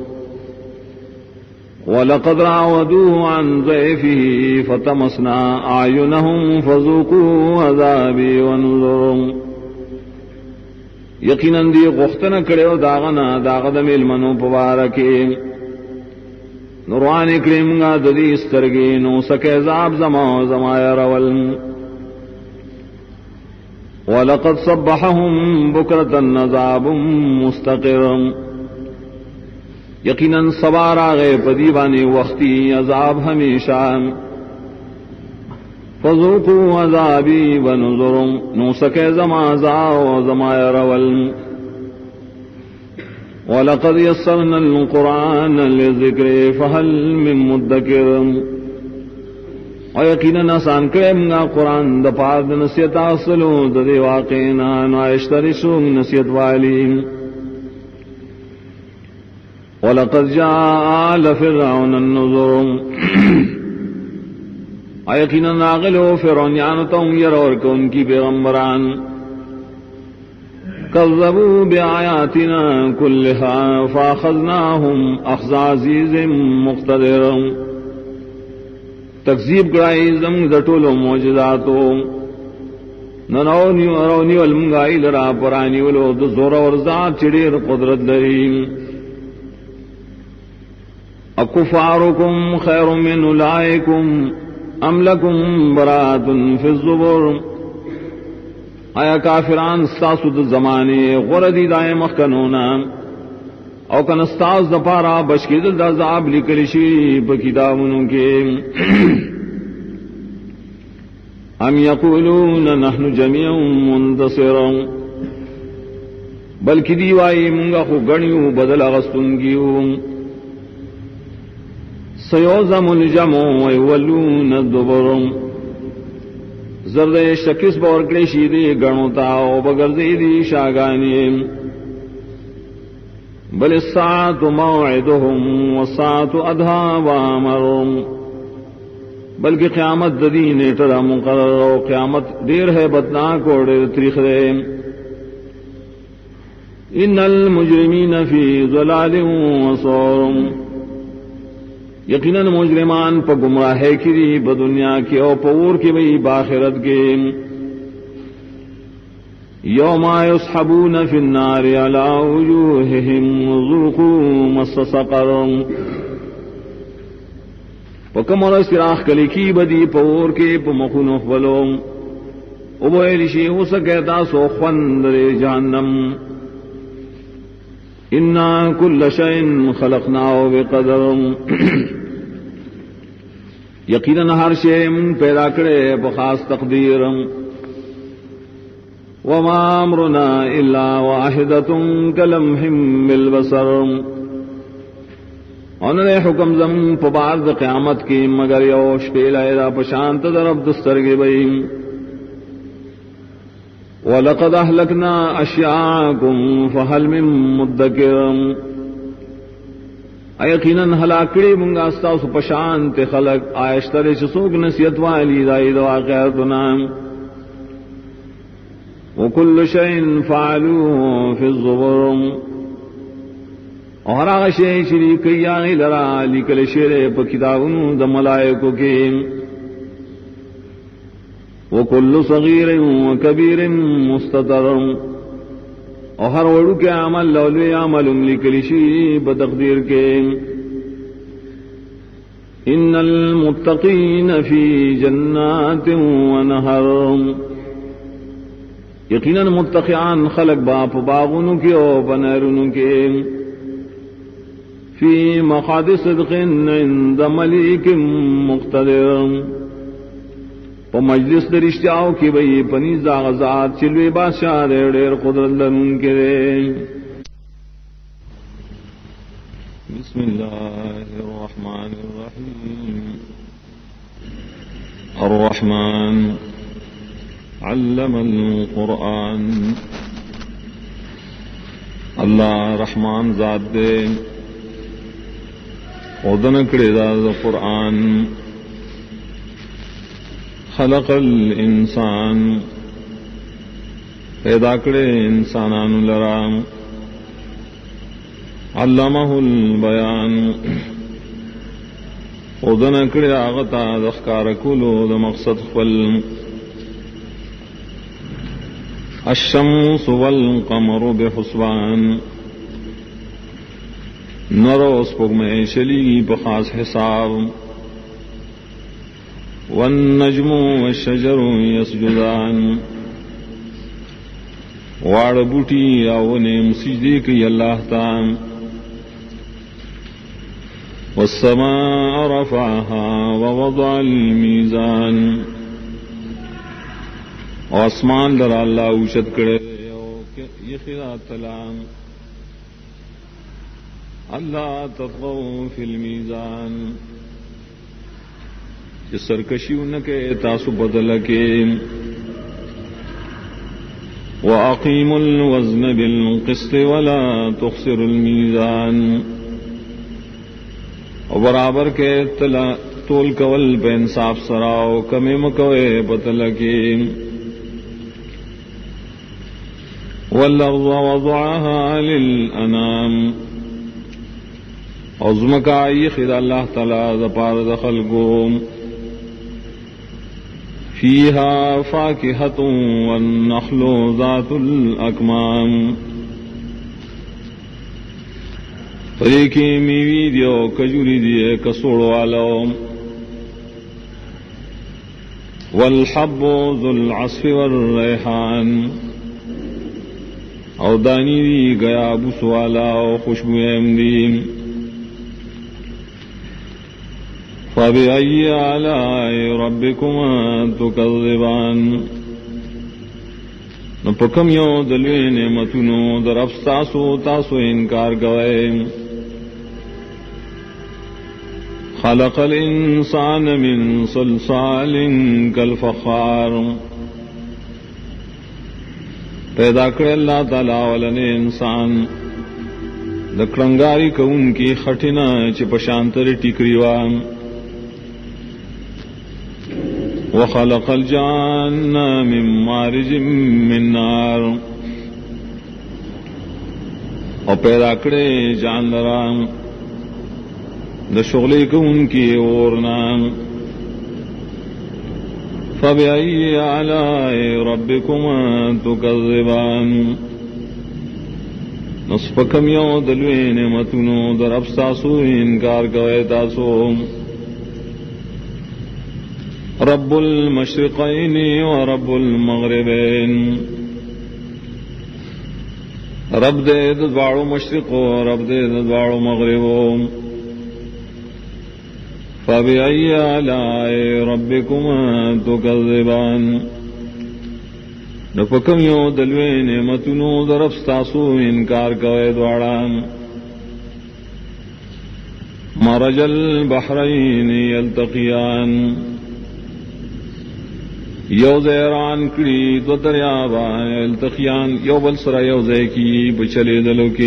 وَلَقَدْ رَاوَدُوهُ عَنْ ضَيْفِهِ فَطَمَسْنَا أَعْيُنَهُمْ فَذُوقُوا عَذَابِي وَنُذُرِ یقیناً دی غختن کرے و داغنا داغد ملمنو پبارکے نروان اکریم گا ددی استرگینو سکے عذاب زمایا رول وَلَقَدْ صَبَّحَهُمْ بُكْرَةً عَذَابٌ مُسْتَقِرٌ یقیناً سوار آگئے پدیبانی وقتی عذاب ہمیشہ فذوقوا عذابی ونذر نو سکے زما عذاب زما رول وَلَقَدْ يَسَّرْنَا الْقُرْآنَ لِلذِّكْرِ فَهَلْ مِن مُّدَّكِرٍ اور یقیناً آسان کرے منگا قرآن دا پار دا نصیحت حاصلو دا دے واقعنا نوائشتری سوگ نصیحت والی وَلَقَدْ جَاءَ آلَ فِرْعَوْنَ النُّذُرُ اور یقیناً آغلو فرعونیانتوں یر اور کون کی پیغمبران کذبوا بآیاتنا کلها فاخذناهم اخذ عزیز مقتدر تکذیب کرائی زم زٹولو معجزاتو نرونی والمنگائی لرا پرانی ولو دو زور ورزات چڑیر قدرت لریم اکفارکم خیر من اولائکم ام لکم برات فی الزبر آیا کافران ستاسو د زمانے غردی دائے مخکنونا او کن استاز دپارا بشکید دا عذاب لکلشی پا کتابنوں کے ام یقولون نحن جميع منتصر بلکہ دیوائی منگا خو گنیو بدل اغسطنگیو سیوزم الجمع ویولون الدبر زرد شکس بورکڑی شیدی گنوتا او بگردی دی شاگانی بل الساعت موعدهم والساعت ادھا وامر بلکہ قیامت ددی نیٹر مقرر و قیامت دیر ہے بدناک اور دیر تریخ دے ان المجرمین فی ضلال وسعر یقیناً مجرمان پا گمراہ کی بدنیا کی او پور کی بئی باخرت کے یوم یسحبون فی النار علی وجوہہم ذوقوا مس سقر پکمر سراخ کلی کی بدی پور کے پمخن خبلو ابویلشی ہو سکیتا سو خندر جہنم انا کل شئن خلقناہ بقدر یقیناً ہر شئن پیدا کرے بخاص تقدیر وما امرنا الا واحدۃ کلمح بالبصر انہیں حکم زم پبارد قیامت کی مگر یوش پیلا پشانت درب دسترگی بئی وَلَقَدْ أَهْلَكْنَا أَشْيَاعَكُمْ فَهَلْ مِن مُدَّكِرٍ یقیناً ہلاکڑی منگا استاس پشانت خلق آئشتر چسوک نصیحت والی دائی واقعاتنا وَكُلُّ شَيْءٍ فَعَلُوهُ فِي الزُّبُرِ اور آغا شئی شریکی آغی لرا لکل شیر پا کتابنو دا ملائکو کے وَكُلُّ صَغِيرٍ وَكَبِيرٍ مُسْتَطَرٌ اور ہر وڑو کے عمل لولوی عمل لکلشی بتقدیر کے ان المتقین فی جنات ونہر یقیناً متقیان خلق باپ باغنوں کے او بنہرنوں کے فی مقعد صدق عند ملیک مقتدر پا مجلس در اشتیاؤ کی بئی پنیز آغازات چلوی بادشاہ دیر دیر قدرت لنن کے دے بسم اللہ الرحمن الرحیم الرحمن علم القرآن اللہ رحمان ذات دے اودن کڑے دا قرآن خلق الانسان پیدا کرے انسانان لرام علمہ البیان اودن کرے آغتا دخکار کلو دا مقصد خپل الشمس والقمر بحسبان نروس پگ میں چلی بخاص حساب والنجم والشجر يسجدان واڑ بوٹی آونے سجدے کی اللہ تعالی والسماء رفعها ووضع الميزان آسمان لرا اللہ اوچت کرے یہ خدا تلام اللہ تطغوا فی المیزان یہ سرکشی ان کے تاسو بدل کے وَأَقِيمُوا الْوَزْنَ بِالْقِسْطِ وَلَا تُخْسِرُوا الْمِيزَانَ اور برابر کے تول کول پہ انصاف سراؤ کمی مکوے پتل کی وَالْأَرْضَ وَضَعَهَا لِلْأَنَامِ عظمکائی خدا اللہ تعالیٰ دپار دخل گوم فیہا فاکہۃ والنخل ذات الاکمام فریقی میوی دیو کجوری دیے کسوڑ والو والحب ذو العصف والریحان او دانی دی گیا بس والا او خوشبو امدیم فَبِأَيِّ آلَاءِ رَبِّكُمَا تُكَذِّبَانِ نو پکم یو دلوی نعمتونو در افستاسو تاسو انکار کوئے خلق الانسان من صلصال کالفخار پیدا کرے اللہ تعالی ولن انسان دکڑنگاری کون کی خٹنا چپشانتر ٹکریوان وخلق الجان من مارج من نار اور پیدا کرے جاندران دا شغلے کو ان کی اورنا فبأي آلاء ربكما تكذبان نصفکم یو دلوی نعمتونو در افساسو انکار کوئے تاسو رب المشرقین و رب المغربین رب دے ددواڑو مشرق و رب دے ددواڑو مغربو فبأي آلاء ربكما تكذبان نفکم یو دلوی نعمتونو در افساسو انکار کوئے دواران مرج البحرین یلتقیان یو زیران کڑی دو دریابان التقیان یو بل سرا یو زی کی بچلے دلو کے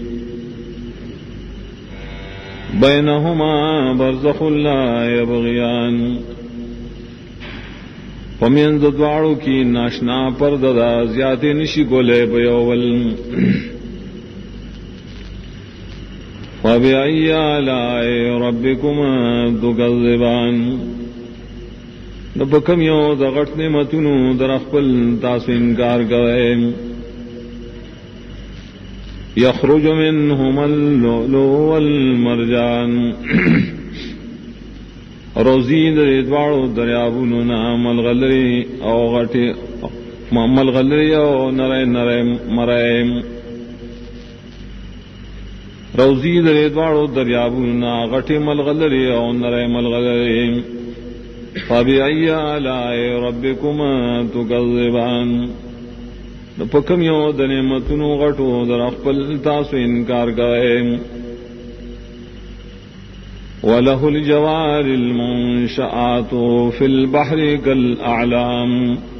بینہما برزخ لا یبغیان فمین ددواڑو کی ناشنا پر ددا زیادہ نشی گولے بیوول فبأي آلاء ربكما تكذبان نبکم یو دغٹ نعمتونو در اخبل تاسو انکار کوئے یخرج منهما اللؤلؤ والمرجان روزی در ادواڑو دریابونو نا ملغلری او غٹی ملغلری او نرے نرے مرائم روزی در ادواڑو دریابونو نا غٹی ملغلری او نرے ملغلری فبأي آلاء ربكما تكذبان پکم یو د نعمتونو غټو در خپل تاسو انکار کوئ وله الجوار المنشآت في البحر كالأعلام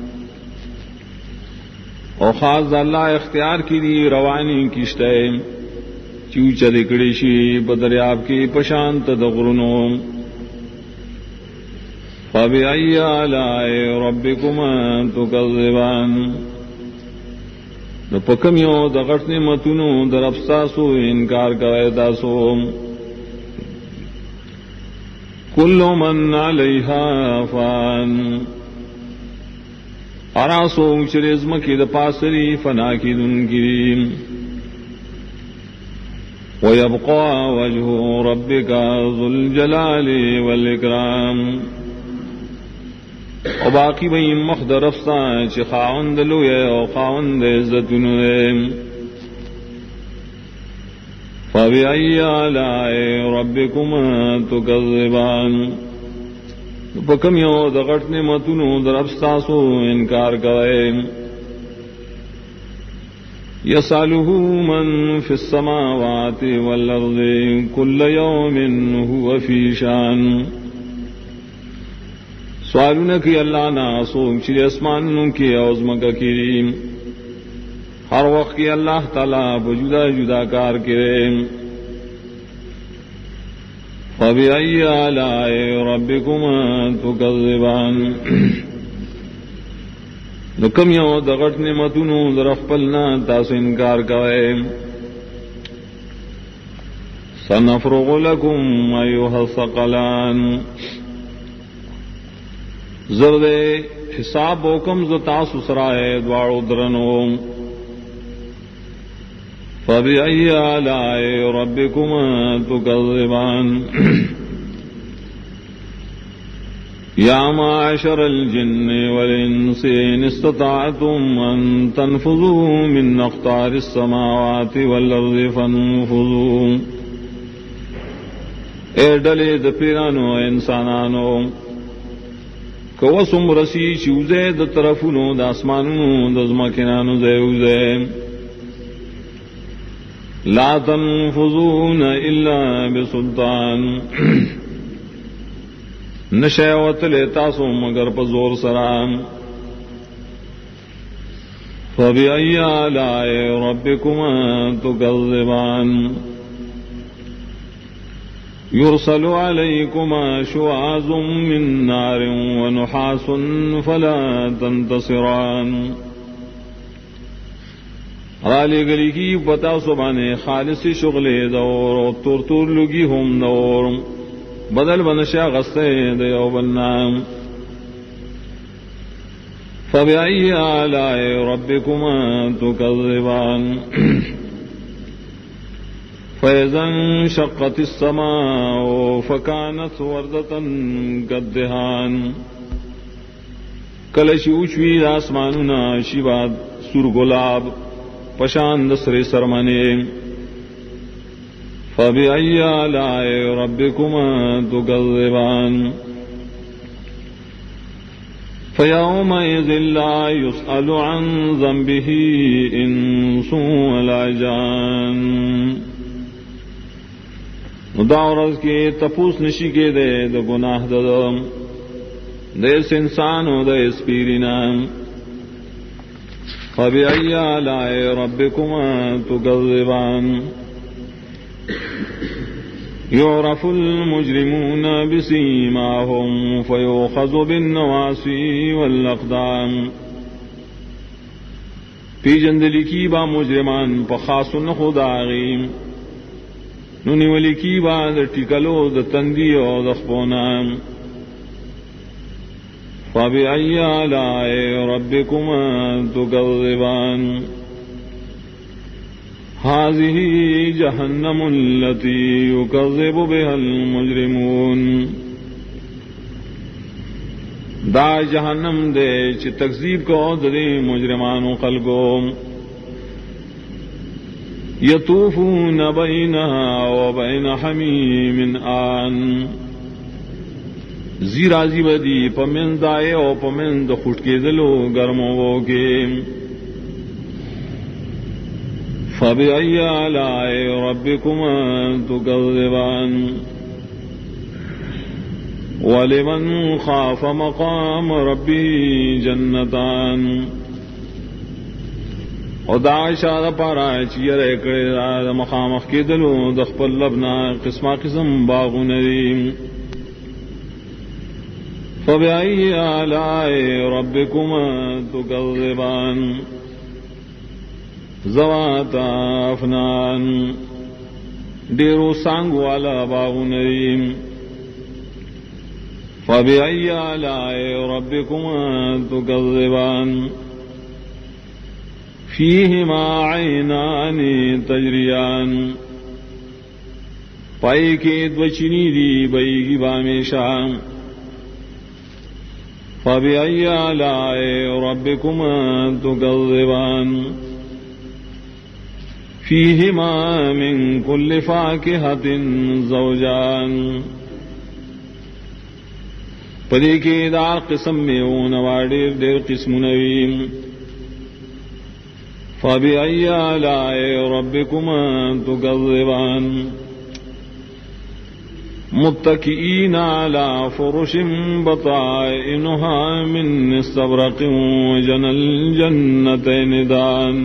او خاص اللہ اختیار کی دی روانی کشتے چوچا دکڑی شی بدریاب کی پشانت دغرنو فبأي آلاء ربكما تكذبان پکم یو دغٹ نعمتونو در افساسو انکار کوئے تاسو کل من علیہا فان اراسو چرزم کی د پاسری فنا کی دن کی ویبقى وجه ربك ذو الجلال والاکرام او باقی بھئی مخدر افسان چی خاوند لوئے او خاوند عزتن فبأي آلاء ربكما تكذبان پکم یو دغٹ نعمتونو در ابستاسو انکار کرے یسألہ من فی السماوات والارض کل یوم هو فی شان سوالوں کی اللہ نا سوک چلی اسمانوں کی اوزمکا کی ہر وقت کی اللہ تعالیٰ بجدا جدا کار کرے فَبِأَيِّ آلَاءِ رَبِّكُمَا تُكَذِّبَانِ نکم یو دغٹ نعمتونو در خپلنا تاسو انکار کوئے سنفرغ لکم ایوہ الثقلان زرد حساب وکم ز تاسو سرائے دوارو درنو فَبِأَيِّ آلَاءِ رَبِّكُمَا تُكَذِّبَانِ یا معاشر الجن والانس ان استطعتم ان تنفذوا من اقطار السماوات والارض فانفذوا اے ڈلے د پیرانو انسانانو کوسم رسی چوزے د طرفونو د اسمانونو د زمکنانو زیوزے لا تنفذون الا بسلطان نشیوت لیتا سو مگر پزور سرام فبأي آلاء ربكما تكذبان يرسل عليكما شواظ من نار ونحاس فلا تنتصران رالی گلی کی پتا سبانے خالص شغل دور تور لگی ہم دور بدل بنشا غصے دیو بنام فبأي آلاء ربكما تكذبان فإذا انشقت السماء فكانت وردة كالدهان کلش اوچوی آسماننا شیباد سور گلاب پشان دسر سرمنے فَبِأَيِّ آلَاءِ رَبِّكُمَا تُكَذِّبَانِ فَيَوْمَئِذٍ لَا يُسْأَلُ عَنْ ذَنبِهِ إِنسٌ وَلَا جَانٌ داورز کے تپوس نشی کے دے د گناہ ددم دیس انسان و دیس پیرینا فَبِأَيِّ آلَاءِ رَبِّكُمَا تُكَذِّبَانِ يعرف المجرمون بسيماهم فيؤخذ بالنواصي والأقدام پی جندلی کی با مجرمان پخاص خداغیم نونی ولی کی با در ٹکلو در تندی و دخبونام فَبِأَيِّ آلَاءِ رَبِّكُمَا تُكَذِّبَانِ هذه جهنم التي يكذب بها المجرمون دا جہنم دے چ تکذیب کو دے مجرمان خلقو یطوفون بینها وبین حمیم آن زیرازی بدی پمن دائے او پمن د خٹکے دلو گرمو کے فَبِأَيِّ آلَاءِ رَبِّكُمَا تُكَذِّبَانِ وَلِمَنْ خَافَ مَقَامَ رَبِّهِ جَنَّتَانِ او دا اشارہ پارا چیر اکڑے مقامخ کی دلو دخپل لبنا قسمہ قسم باغ نریم فَبِأَيِّ آلَاءِ رَبِّكُمَا تُكَذِّبَانِ ذواتا افنان ڈیرو سانگ والا باغ نریم فَبِأَيِّ آلَاءِ رَبِّكُمَا تُكَذِّبَانِ فِيهِمَا عَيْنَانِ تَجْرِيَانِ پائی کے دوچنی دی بیگی بامیشا فَبِأَيِّ آلَاءِ رَبِّكُمَا تُكَذِّبَانِ فِيهِمَا مِن كُلِّ فَاكِهَةٍ زَوْجَانِ پدی کی دار قسم میں اون واڑیر دیر قسم نویم فبأي آلاء ربكما تكذبان متكئين على فرش بطائنها من استبرق وجنى الجنتين دان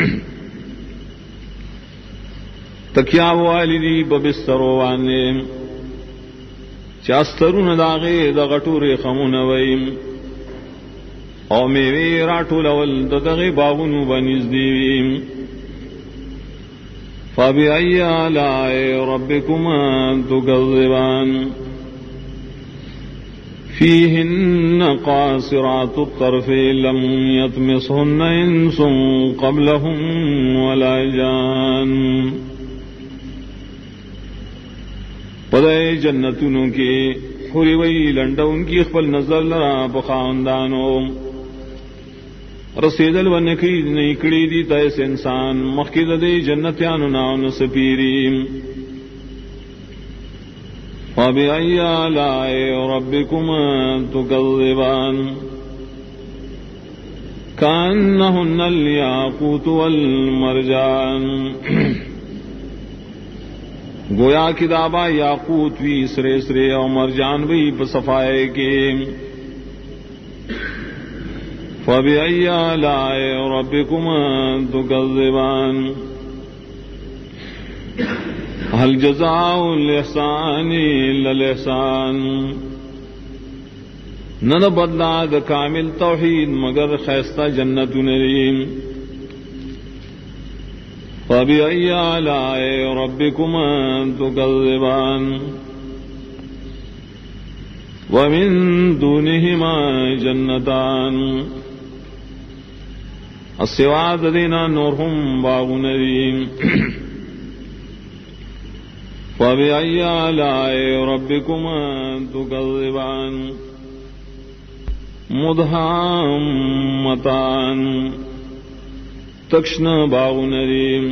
تکیا والدی ببسترو وانے چاسترون داغے دغٹور خمون ویم او میوے راٹو لول دغی باغنو بنیز دیویم فبأي آلاء ربكما تكذبان فيهن قاصرات الطرف لم يطمثهن إنس قبلهم ولا جان پدائے جنتونوں کی خوری وی لنڈا ان کی خپل نظر لرا بخاندانو رسیدل و نکڑی دی تیس انسان مخید دے جنتیانو ناون سپیریم فبأي آلاء ربكما تكذبان كأنهن الياقوت والمرجان گویا کتابا یاقوت وی سرے سرے او مرجان وی بصفائے کے فبأي آلاء ربكما تكذبان هل جزاء الإحسان إلا الإحسان نہ بدلا د کامل توحید مگر خیستہ جنت نریم فبأي آلاء ربكما تكذبان ومن دونهما جنتان السوا دینا نورهم باغ نریم فبأي آلاء ربكما تكذبان مدهامتان تکشن باغ نریم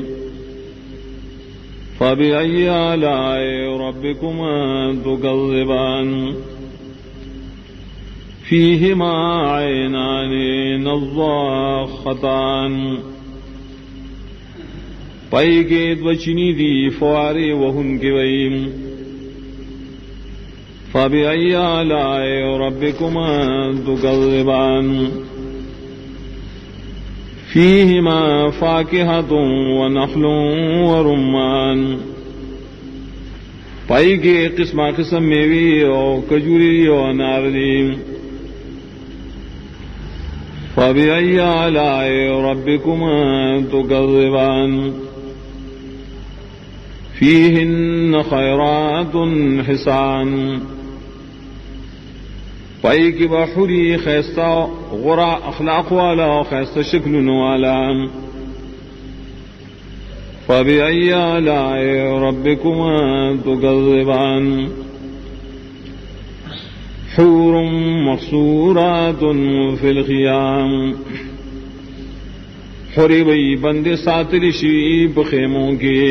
فبأي آلاء ربكما تكذبان فيهما عينان نضاختان پائی کے دوچنی دی فوارے وہن کے ویم فبأي آلاء ربكما تكذبان فيهما فاكهة ونخل ورمان پائی کے قسم قسم میوی اور کجوری اور ناردی فبأي آلاء ربكما تكذبان فيهن خيرات حسان پائی کی بحری خیستہ غرا اخلاق والا خیستہ شکل والا فبأي آلاء ربكما تكذبان حور مقصورات في الخيام حری بئی بند ساتر شیب خیموں کی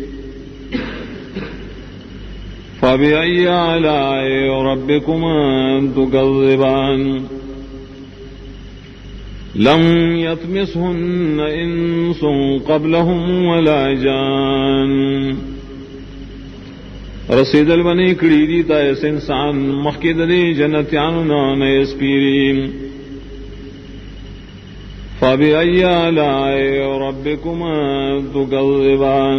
فبأي آلاء ربكما تكذبان لم يطمثهن إنس قبلهم ولا جان رسیدل بنی کڑی دی تیس انسان مخید دی جنتیانو نانیس پیریم فبأي آلاء ربكما تكذبان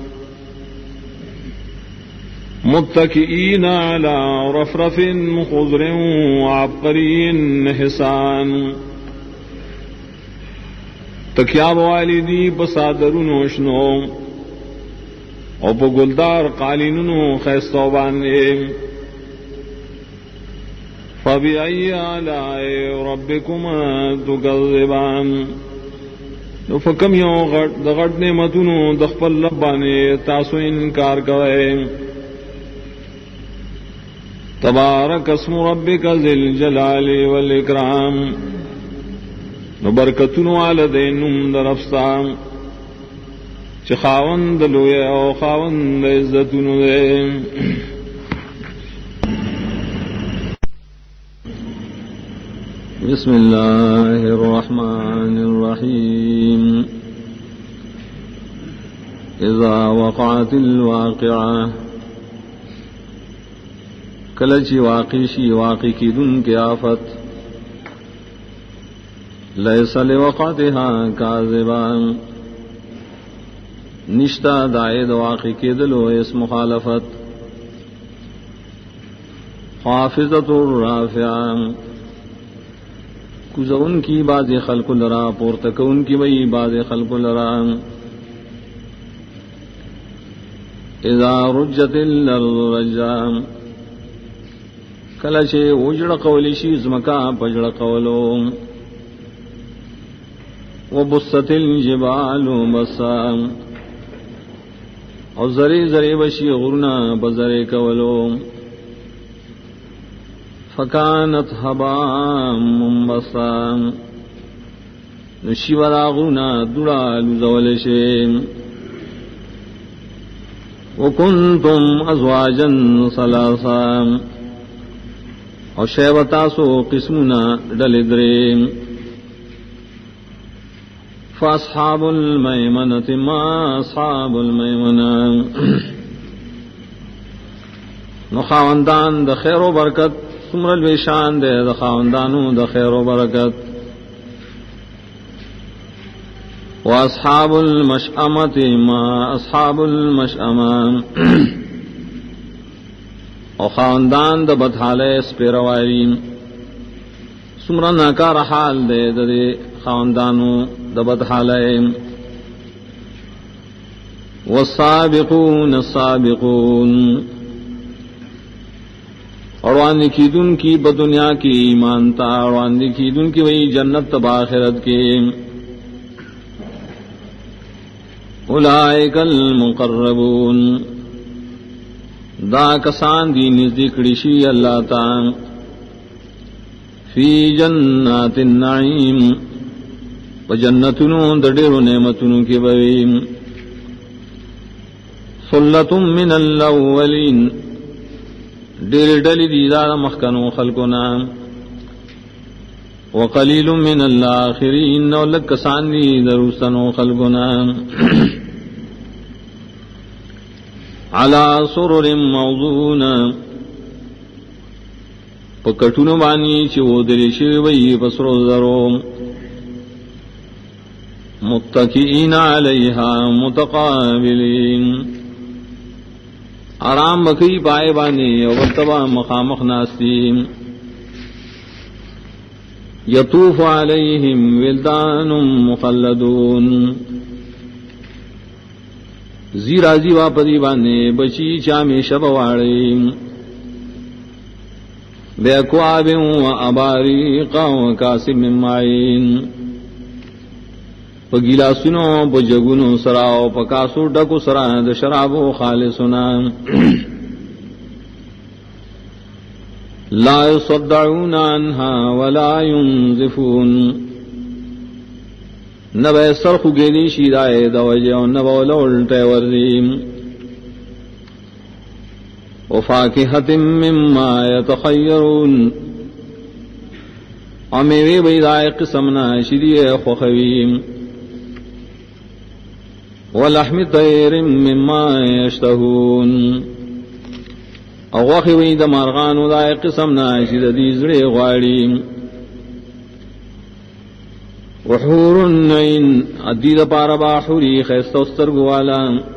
متكئين على رفرف خضر وعبقري حسان تکیاب والدی بصادر نوشنو او پا گلدار قالیننو خیستو باندے فبأي آلاء ربكما تكذبان فکم یو غٹ نعمتونو دخپل لبانے تاسو انکار کوئے تبارک اسم ربک ذی الجلال والاکرام برکتونو والدینم درفستان چی خاوند لوی او خاوند عزتونو دے بسم اللہ الرحمن الرحیم اذا وقعت الواقعہ کلچی واقع شی واقع کی دن کے آفت لیس لوقعتها کاذبا نشتا دائد واقع کے دلو اس مخالفت خافضۃ الرافعہ کزون کی باز خلق لرا پورتکون کی وئی باز خلق لرا اذا رجت الارض رجا کلچے اجڑ قولی شی زمکا پجڑ قولو وبست الجبال بسا اور زری زری بشی غرنا بزرے کولو فکانت حباء منبثا نشی ورا غرنا دڑا لزولشے وکنتم ازواجا ثلاثا اور شیوتاسو قسمنا ڈلدرے فاصحاب المیمنۃ ما اصحاب المیمنہ نو خاوندان د خیر و برکت سمرل ویشان دے د خاوندانو د خیر و برکت واصحاب المشأمۃ ما اصحاب المشأمہ او خاوندان د بدحالے سپیرواری سمرا ناکار حال دے د خاوندانو د بدحالے والسابقون السابقون اڑوان کی دن کی بدنیا کی ایمانتا اڑوان کی دن کی وہی جنت تباخرت کے اولئک المقربون دا کسان دی نزدیکڑی شی اللہ تعالی فی جنات النعیم وجنتنو دڈیرو نعمتنو کی بویم ثلۃ من الاولین ڈیر ڈلی دیدار مخکنو خلقنا وقلیل من الاخرین نو لکسان دی دروسنو خلقنا علی سرر موضونا پکٹونو بانی چی وہ دریشی وی پسرو ذرو متکئین علیہا متقابلین آرام بکی پائے بانی وقتبا مخامخ ناستی یطوف علیہم ولدان مخلدون زیرازی واپدی بانے بچی چامی شب واڑی بے اکواب و اباریق و کاسب من معین پگیلا سنو پجگنو سراو پکاسو ڈکو سرا د شرابو خالصنا لا يصدعون عنها ولا ينزفون نبے سرخ گیلی شیدائے دوجہ نبو لولٹے وردیم وفاکہت مما یتخیرون امیوی بیدائے قسمنا شدیئے خوخویم ولحم طیر مما یشتہون اغوخی وید مارغانو دائے قسمنا شد دیزڑے غواریم وحور النعین ادید پاربا حوری خیستوستر گوالا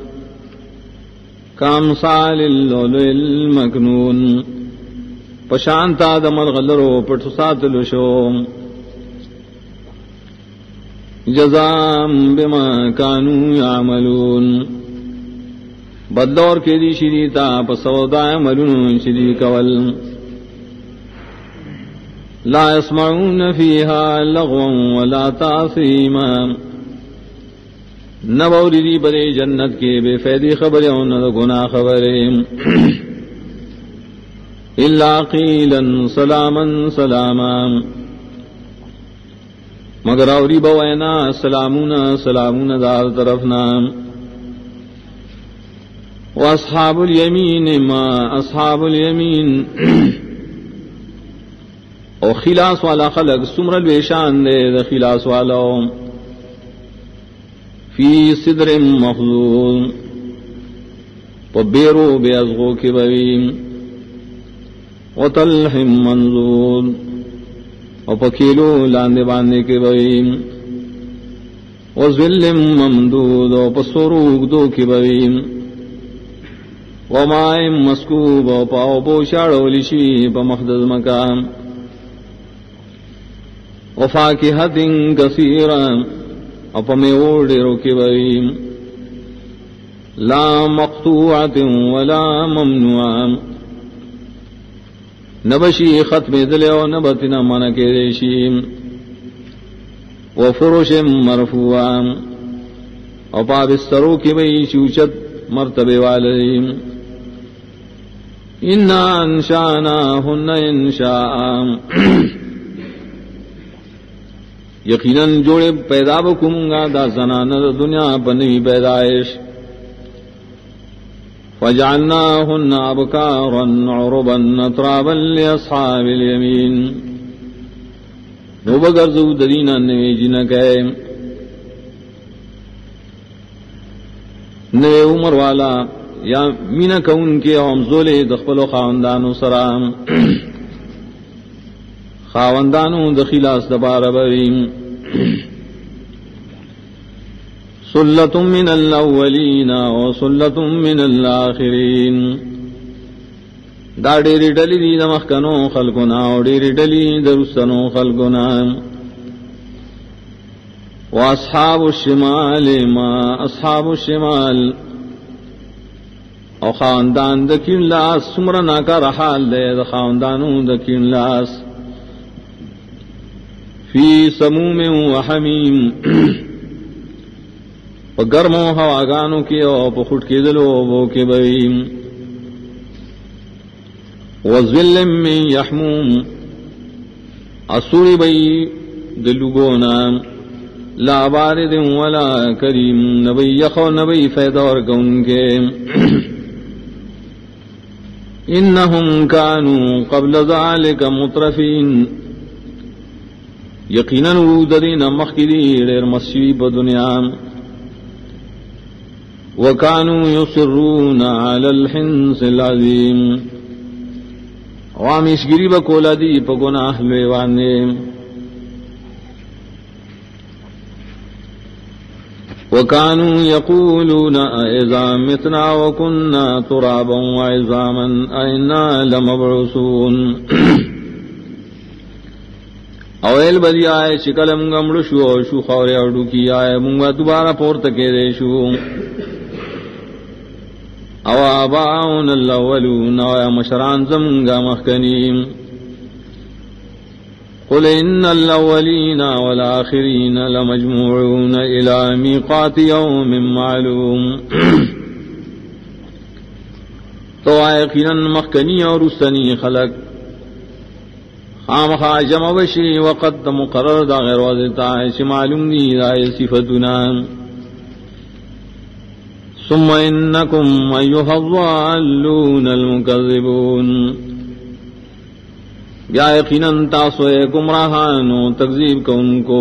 کامثال اللؤلؤ المکنون پشانتا دمرغلرو پٹسات لشوم جزام بما کانوا یعملون بدلور کے دی شریتا پسودا عملون شری کول لا يسمعون فيها لغوا ولا تاثیما نبوری دی برے جنت کے بے فیدی خبریں نہ گناہ خبریں الا قیلا سلاما سلاما مگر اوری بوینا سلامونا سلامونا دار طرفنا واصحاب الیمین ما اصحاب الیمین او خلاص والا خلق سمر الویشان دے دا خلاص والا فی صدر مخضون پا بیرو بے ازغو کی بویم و طلح منضود و پا کھیلو لاندے باندے کی بویم و ظل ممدود و پا سروگ دو کی بویم و مائم مسکوب و پاو پوشاڑو لشی پا مخدز مکام و فاکہت کثیرا و پا میوڑ ڈیرو کی بویم لا مقطوعت ولا ممنوعا نبشی ختم دلے و نبتنا منکے ریشیم و فرش مرفوعا و پا بسترو کی بئی شوچت مرتبے والیم انا انشاناہن انشاء یقیناً جوڑے پیدا بکمگا دا زنان دنیا پنوی پیدائش فجعلناہن ابکارا عربا اترابا لاصحاب الیمین نو بگرزو درینا نوی جنکے نوی عمر والا یا مینا کون کے امزولے دخپل و خاوندانو سرام خاوندانو دخیلاس دبار بریم سلۃ من الاولین و سلۃ من الاخرین دا ڈیری ڈلی دی دمخکنو خلقنا و ڈیری ڈلی درستنو خلقنا و اصحاب الشمال ما اصحاب الشمال او خاندان دکین لاس سمرنا کا رحال دے دا خاندانو دکین لاس فی سموم و حمیم پا گرمو ہواگانو کی او پا خود کی دلو بو کی بویم وظل من یحموم اسوری بئی دلوگونا لا بارد ولا کریم نبی یخو نبی فیدور کون کے انہم کانوا قبل ذالک مترفین یقیناً ودرین مخکدی دیر مسیب دنیا وکانوا یصرون علی الحنس العظیم وامیشگری بکولا دی پا گناہ لیوانے وکانوا یقولون اذا متنا وکننا ترابا وعظاما اینا لمبعثون اویل بدی آئے چکلم گمڑ شو خورے اڑو کی آئے منگا دوبارہ پورتکے دے شو او آباؤن الاولون او مشران زمگا مخکنیم قل ان الاولین والآخرین لمجموعون الى میقات یوم معلوم تو آئقینا مخکنی اور رسنی خلق خام خواہ جمع بشی وقت مقرر دا غیر واضح چی معلوم دی دائی صفتنا ثم انکم ایوہ الضالون المکذبون یا یقیناً تاسو گمراہانو تکذیب کو ان کو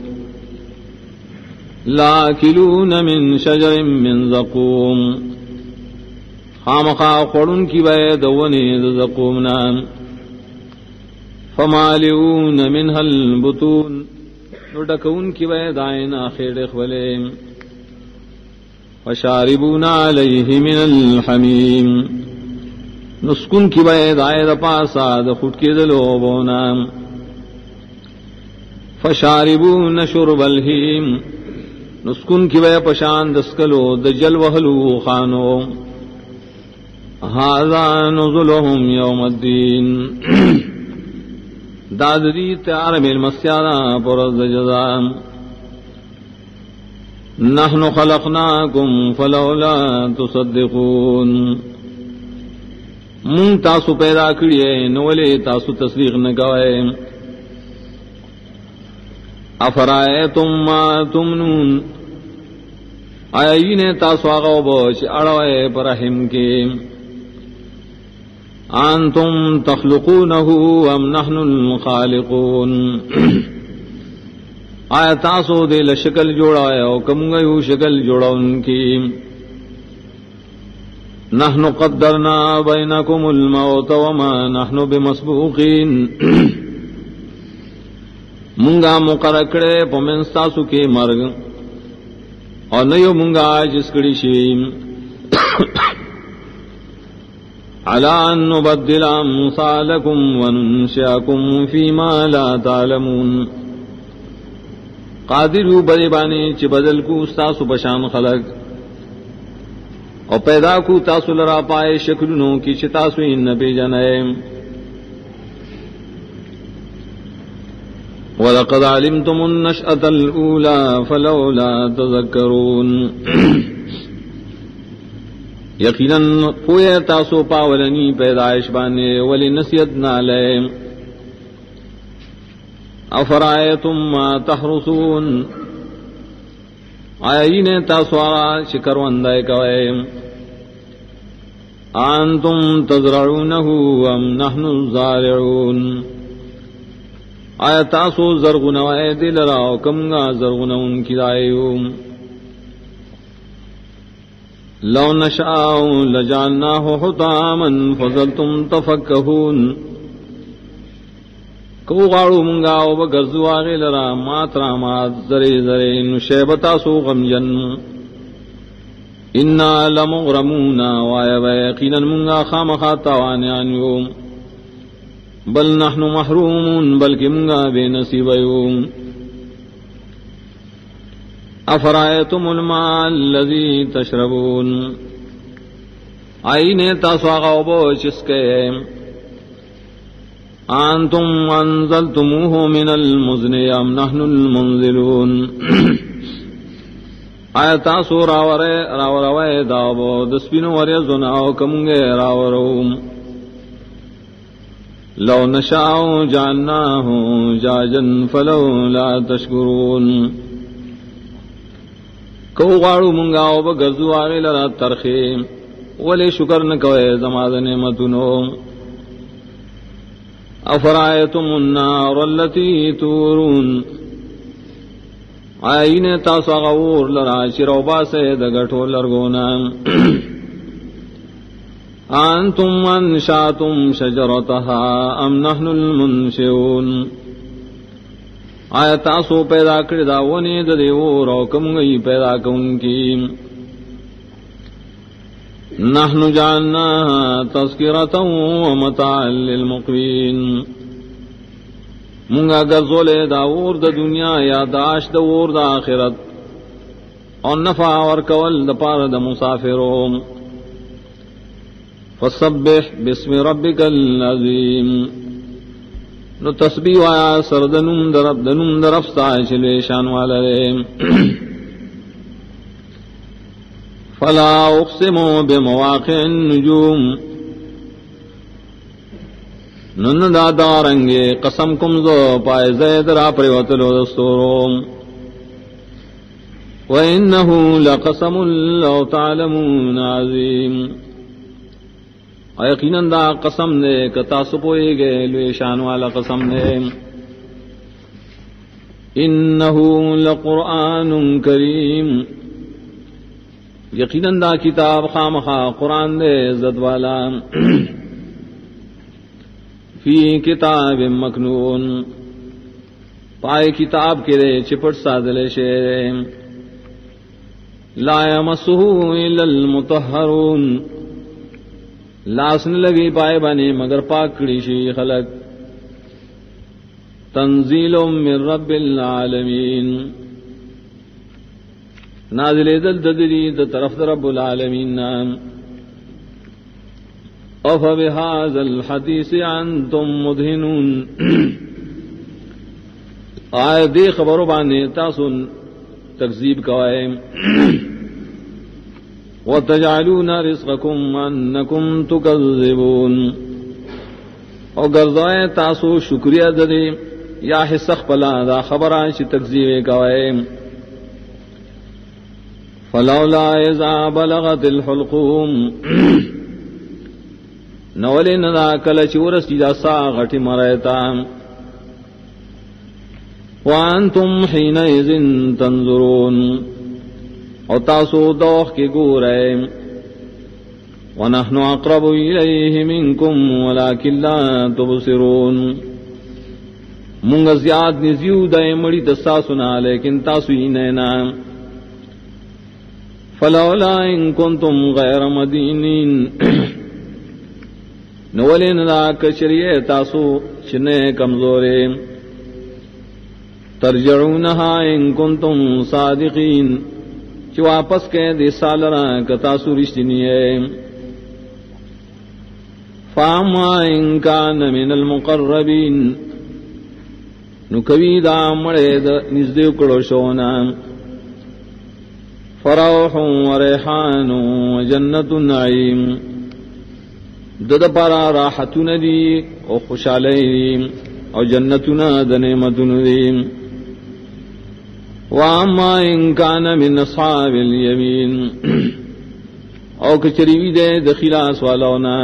لاکلون من شجر من زقوم خامخا قرن کی بید ونی زقومنا فمالئون منها البطون نڈکون کی بید آئین آخر اخولیم وشاربون علیہ من الحمیم نسکن کی بید آئید پاسا دخوٹ کی دلوبونا فشاربون شرب الہیم نسکن کی بید پشان دسکلو دجل وحلو خانو هذا نزلهم یوم الدین دادری تیار میل مسیارا پرز جزام نحن خلقناکم فلولا تصدقون من تاسو پیدا کریے نولے تاسو تصدیق نکوئے افرائیتم ما تمنون آئین تاسو آغاو بوچ اڑوئے پرحم کے انتم تخلقونه ام نحن الخالقون آیا تاسو دے لشکل جوڑا ہے او کم گیو شکل جوڑا ان کی نحن قدرنا بینکم الموت وما نحن بمسبوقین منگا مقرر کرے پمنستاسو کے مرگ اور نیو منگا جس کڑی شیم علا ان نبدل امثالکم وننشئکم فیما لا تعلمون قادر بڑے بانے چ بدل کو استاسو بشان خلق اور پیدا کو تاسو لرا پائے شکلنوں کی چتاسو ان نبی جنائے وَلَقَدْ عَلِمْتُمُ النَّشْأَةَ الْأُولَى فَلَوْلَا تَذَكَّرُونَ یقیناً پوئے تاسو پاولنی پیدائش بانے ولی نصیحت نہ لے افرائیتم ما تحرسون آئین تاسو آغا شکروندائی کوئے انتم تزرعونہو ام نحن الزارعون آیا تاسو زرغنوائے دل راو کمگا زرغنون کی دائیو لو نشاء لجعلناه حطاما فظلتم تفکہون کو غاڑو منگاو بگرزو آغی لرا ماترا مات زرے زرے نشیبتا سو غمجن انا لمغرمونا وایا ویقینا منگا خامخا تاوانیانیو بل نحن محرومون بلکہ منگا بے نصیبیو افرائیتم الماء الذی تشربون آئین تاسو آغاو بو چسکے انتم انزلتموه من المزن ام نحن المنزلون آیا تاسو راوروے دابو دسپینو وریزناو کمگے راوروم لو نشاء جعلناه جاجا فلولا تشکرون کو غاڑو منگاو بگرزو آغی لرا ترخی ولی شکر نکوئے زماد نعمتنو افرائیتم النار التي تورون آئین تاسو غور لرا چروبا سے دگٹو لرگونا انتم انشاتم شجرتها ام نحن المنشئون آیا تاسو پیدا کردہ ونی دیو رو کم گئی پیدا کن کی نحن جعلناها تذکرة ومتاعا للمقوین منگا گرزولے داور دا دنیا یاداشت دور دا آخرت اور نفع ورکول دا پار دا مسافروں فسبح باسم ربک العظیم نو تسبیح آیا سردنم درف سائشلے شان والا رے فلا اقسم بمواقع النجوم نن دادا رنگے قسم کم زو پائے زید را پریوتلو دستوروم وَإِنَّهُ لَقَسَمٌ لَوْ تَعْلَمُونَ عَظِيمٌ یقیناً دا قسم نے کتا سپوئے گئے لوے شان والا قسم نے انہو لقرآن کریم یقیناً دا کتاب خامخا قرآن دے عزت والا فی کتاب مکنون پائے کتاب کے رے چپٹ سادلے شیرے لا یمسہ الا المطہرون لاسن لگی پائے بانے مگر پاکڑی شی خلق تنزیل من رب العالمین نازل دل ددری دا طرف رب العالمین نام افبہذا الحدیث انتم مدہنون آئے دے خبرو بانے تاسن تکذیب کوائے وَتَجْعَلُونَ رِزْقَكُمْ أَنَّكُمْ تُكَذِّبُونَ اور گردائے تاسو شکریہ دے یا حصق پلا دا خبران چی تکذیب کوائے فَلَوْلَا إِذَا بَلَغَتِ الْحُلْقُومِ نولے ندا کل چورس جا سا غٹی مرتا وانتم حینئذ تنظرون او تاسو دوخ کی گورے ونحن اقرب الیہ منکم ولکن لا تبصرون منگ زیاد نزیو دے مڑی دستا سنا لیکن تاسو ہی نینا فلولا ان کنتم غیر مدینین نولین دا کچریے تاسو چنے کمزورے ترجعونہا ان کنتم صادقین چی واپس کے دے سالرا کتاسو رشتنیے فاما ان کان من المقربین نکوی دا مڑے دا نزدیو کڑو شونا فروح و ریحان و جنت النعیم دد پارا راحتون دی او خوشالی دی او جنتنا دا نعمتون دی واما ان کان من اصحاب الیمین او کچریوی دے دخلاس والاونا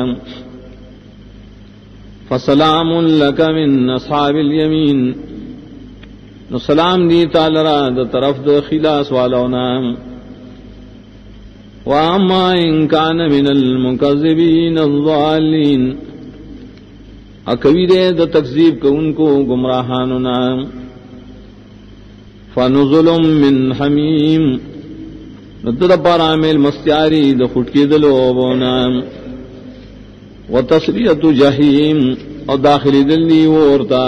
فسلام لک من اصحاب الیمین نو سلام دی تالرا دا طرف دا خلاص والاونا واما ان کان من المکذبین الضالین اکوی دے دا تکذیب کو ان کو گمراہاننا فنزل من حمیم ندد پارا میل مستیاری دا خٹکی دلوبونا وتصلیت جہیم اور داخلی دلی وورتا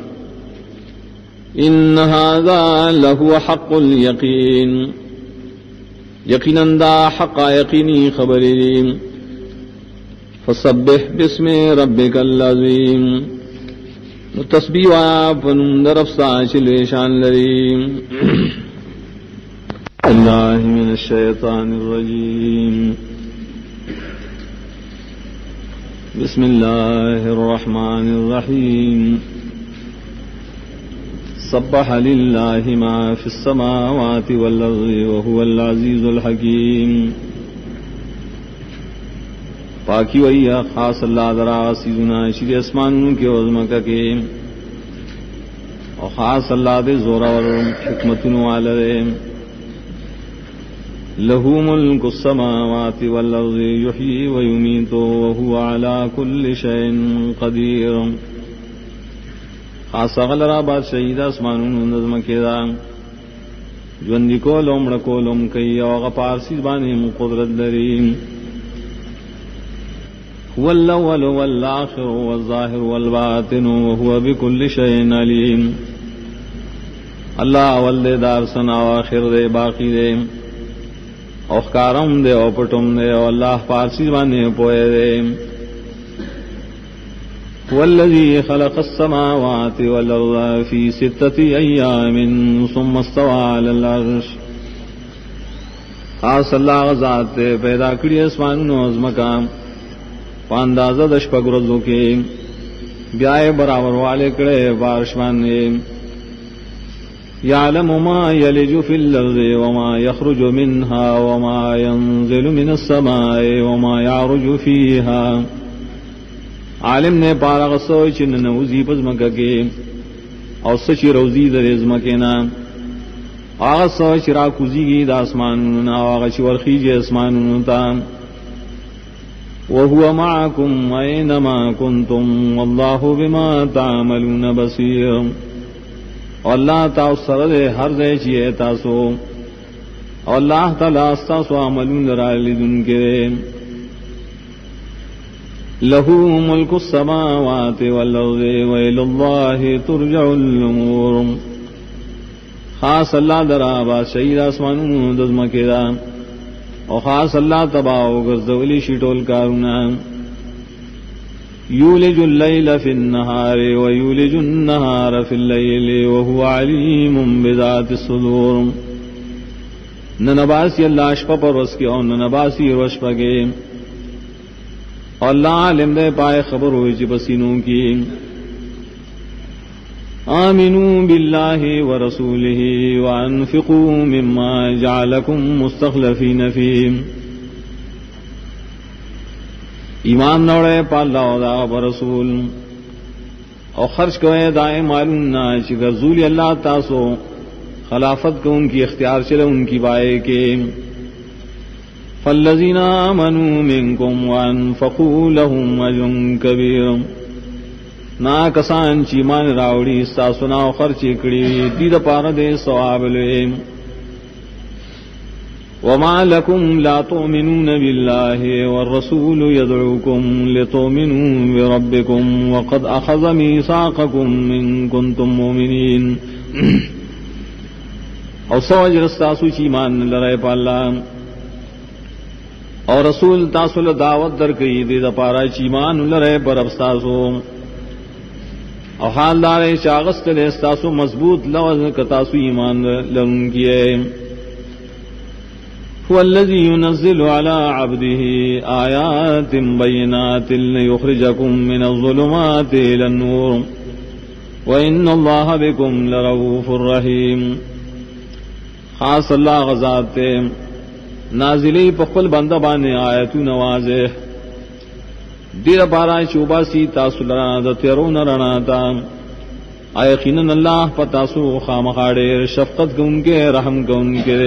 ان هذا لهو حق اليقین یقینا دا حق یقینی خبری فسبح باسم ربک العظیم تسبیح پنم درفسا چلے شان لریم اللہ من الشیطان الرجیم بسم اللہ الرحمن الرحیم سبح للہ ما فی السماوات والارض وهو العزیز الحکیم پاکی ویا خاص اللہ درا سیدنا شری اسمانوں کے عظمت کے اور خاص اللہ دے زورا اور حکمت والے لہو ملک السماوات والارض یحیی و یمیت وهو علی کل شیء قدیر خاص غلرا بادشاہی دا اسمانوں نظم کے دا جوندی کو لومڑ کو لوم کئی او غپارسی بانے قدرت دریم هو الاول والآخر والظاہر والباطن وهو بكل شيء علیم اللہ اول دے دار سنا و آخر دے باقی دے اوخکارم دے او پٹم دے او اللہ پارسی بانے پوئے دے والذی خلق السماوات والارض فی 6 ایام ثم استوى علی العرش خاص اللہ غزات دے پیدا کری اسمانوں عظمکام پاندازہ دشپگ رزو کے بیائے برابر والے کڑے بارشمان نے یعلم ما یلج فی الارض وما یخرج منها وما ينزل من السماء وما يعرج فیها عالم نے پارا غصوئی چن نوزی پزمکہ کے اور سچی روزی در ازمکینا آغا سوئی چرا کزی گی دا اسمانونا آغا چی ورخیج اسمانونا وهو معكم أينما كنتم والله بما تعملون بصير اللہ تاثر دے ہر دے چیئے تاسو اللہ تعالی استاسو عملون رالدن کرے لہو ملک السماوات والارض وإلى الله ترجع الامور خاص اللہ درا بادشاہی آسمانوں دزمکے دا اور خاص اللہ تباؤ غزولی شٹول کارونا یولج اللیل فی النہار ویولج النہار فی اللیل وهو علیم بذات الصدور ننباسی اللہ اشپا پر وس کے اور ننباسی روش پگے اور اللہ علم دے پائے خبر ہوئی چی پسینوں کی آمنوا باللہ ورسولہ وانفقوا مما جعلکم مستخلفین فیہ ایمان نوڑے پالا دا برسول اور خرچ کوئے دائیں معلوم نہ چگر زولی اللہ تاسو خلافت کو ان کی اختیار چلے ان کی بائے کے فالذین آمنوا منکم وانفقوا لهم اجر کبیر نا کسان چی مان راوڑی ساسنا خرچ کڑی دید پار دے ثواب لے وما لكم لا تؤمنون بالله والرسول يدعوكم لتؤمنوا بربكم وقد أخذ ميثاقكم إن كنتم مؤمنين اور سوج رستاسو چیمان لرائے پالا اور رسول تاسو دعوت در کئی دے دا پارا چیمان لرائے پر ابستاسو اور حال دارے چاغست لے استاسو مضبوط لوز کتاسو ایمان لرن کیے هو الذي ينزل على عبده آيات بينات ليخرجكم من الظلمات إلى النور وإن الله بكم لرؤوف رحيم خاص اللہ غزات نازلی پخل بندہ بانے آیتو نوازے دیر پارا چوبا سی تاسو لرا دا تیرون رناتا آیقیناً اللہ پتاسو خامخاڑے شفقت کو ان کے رحم کو ان کے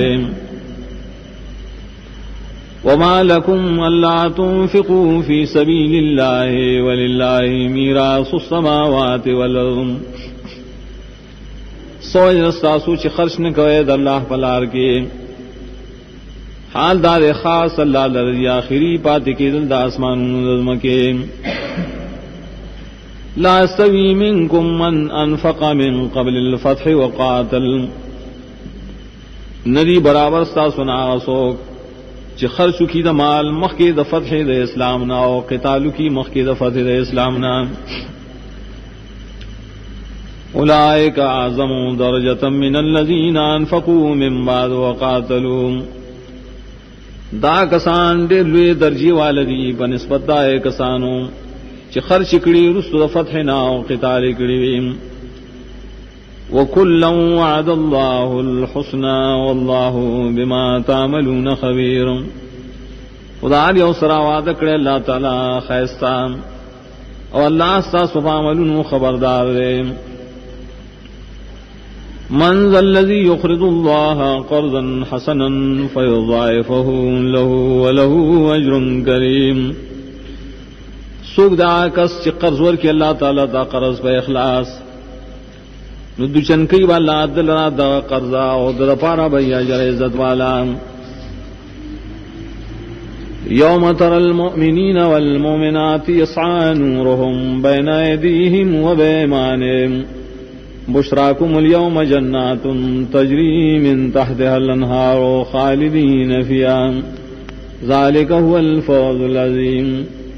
وما لكم ألا تنفقوا في سبيل الله ولله ميراث السماوات والأرض سوچ رستاسو چی خرچ نہ کوئے دا اللہ پلار کے حال دار خاص اللہ لرزی آخری پاتی کی دل دا اسمان نظم کے لا استوی منکم من انفق من قبل الفتح وقاتل ندی برابر ستاسونا آسوک چی خرچو کی دا مال مخی دا فتح دا اسلامنا و قتالو کی مخی دا فتح دا اسلامنا اولئک اعظم درجتا من الذین انفقوا من بعد وقاتلوا دا کسان دیر لوی درجی والدی بنسبت دا کسانو چی خرچ کڑی رسو دا فتحنا و قتال کڑی وَكُلًّا وَعَدَ اللَّهُ الْحُسْنَى وَاللَّهُ بِمَا تَعْمَلُونَ خَبِيرٌ خدا علیہ سرا وعدہ کرے اللہ تعالی خیستہ اور اللہ سا صفا عملون خبردار دے من ذا الذی یقرض اللہ قرضا حسنا فیضاعفہ له وله اجر کریم سوک دا کس چی قرض ورکی اللہ تعالی دا قرض پہ اخلاص ندو چنکی والا دلرا دا قرضا او دا پارا بھئی اجر عزت والا یوم تر المؤمنین والمؤمنات یسعى نورهم بین ایدیہم و بیمانہم بشراکم اليوم جنات تجری من تحتها الانہار خالدین فیہا ذالک هو الفوز العظیم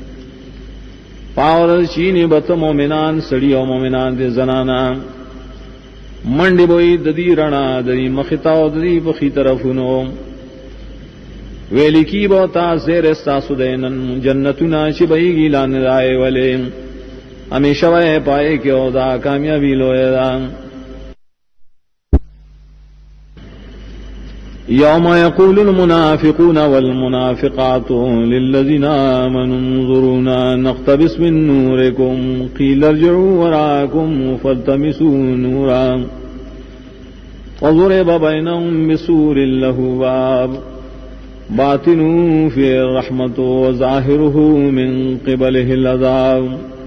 پاور چینی بت مومنان سڑی و مومنان دے زنانا منڈی بوئی ددی رنا ددی مختا ددی بخی طرفنو ویلی کی بوتا زیر استاسو دینن جنتنا چبئی گی لان رائے والے ہمیشہ وے پائے کیوں دا کامیابی لوئے دا یوم یقول المنافقون والمنافقات للذین آمنوا انظرونا نقتبس من نورکم قیل ارجعوا وراءکم فالتمسوا نورا وضرب بینہم بسور لہ باب باطنوا فی الرحمت وظاہرہ من قبلہ العذاب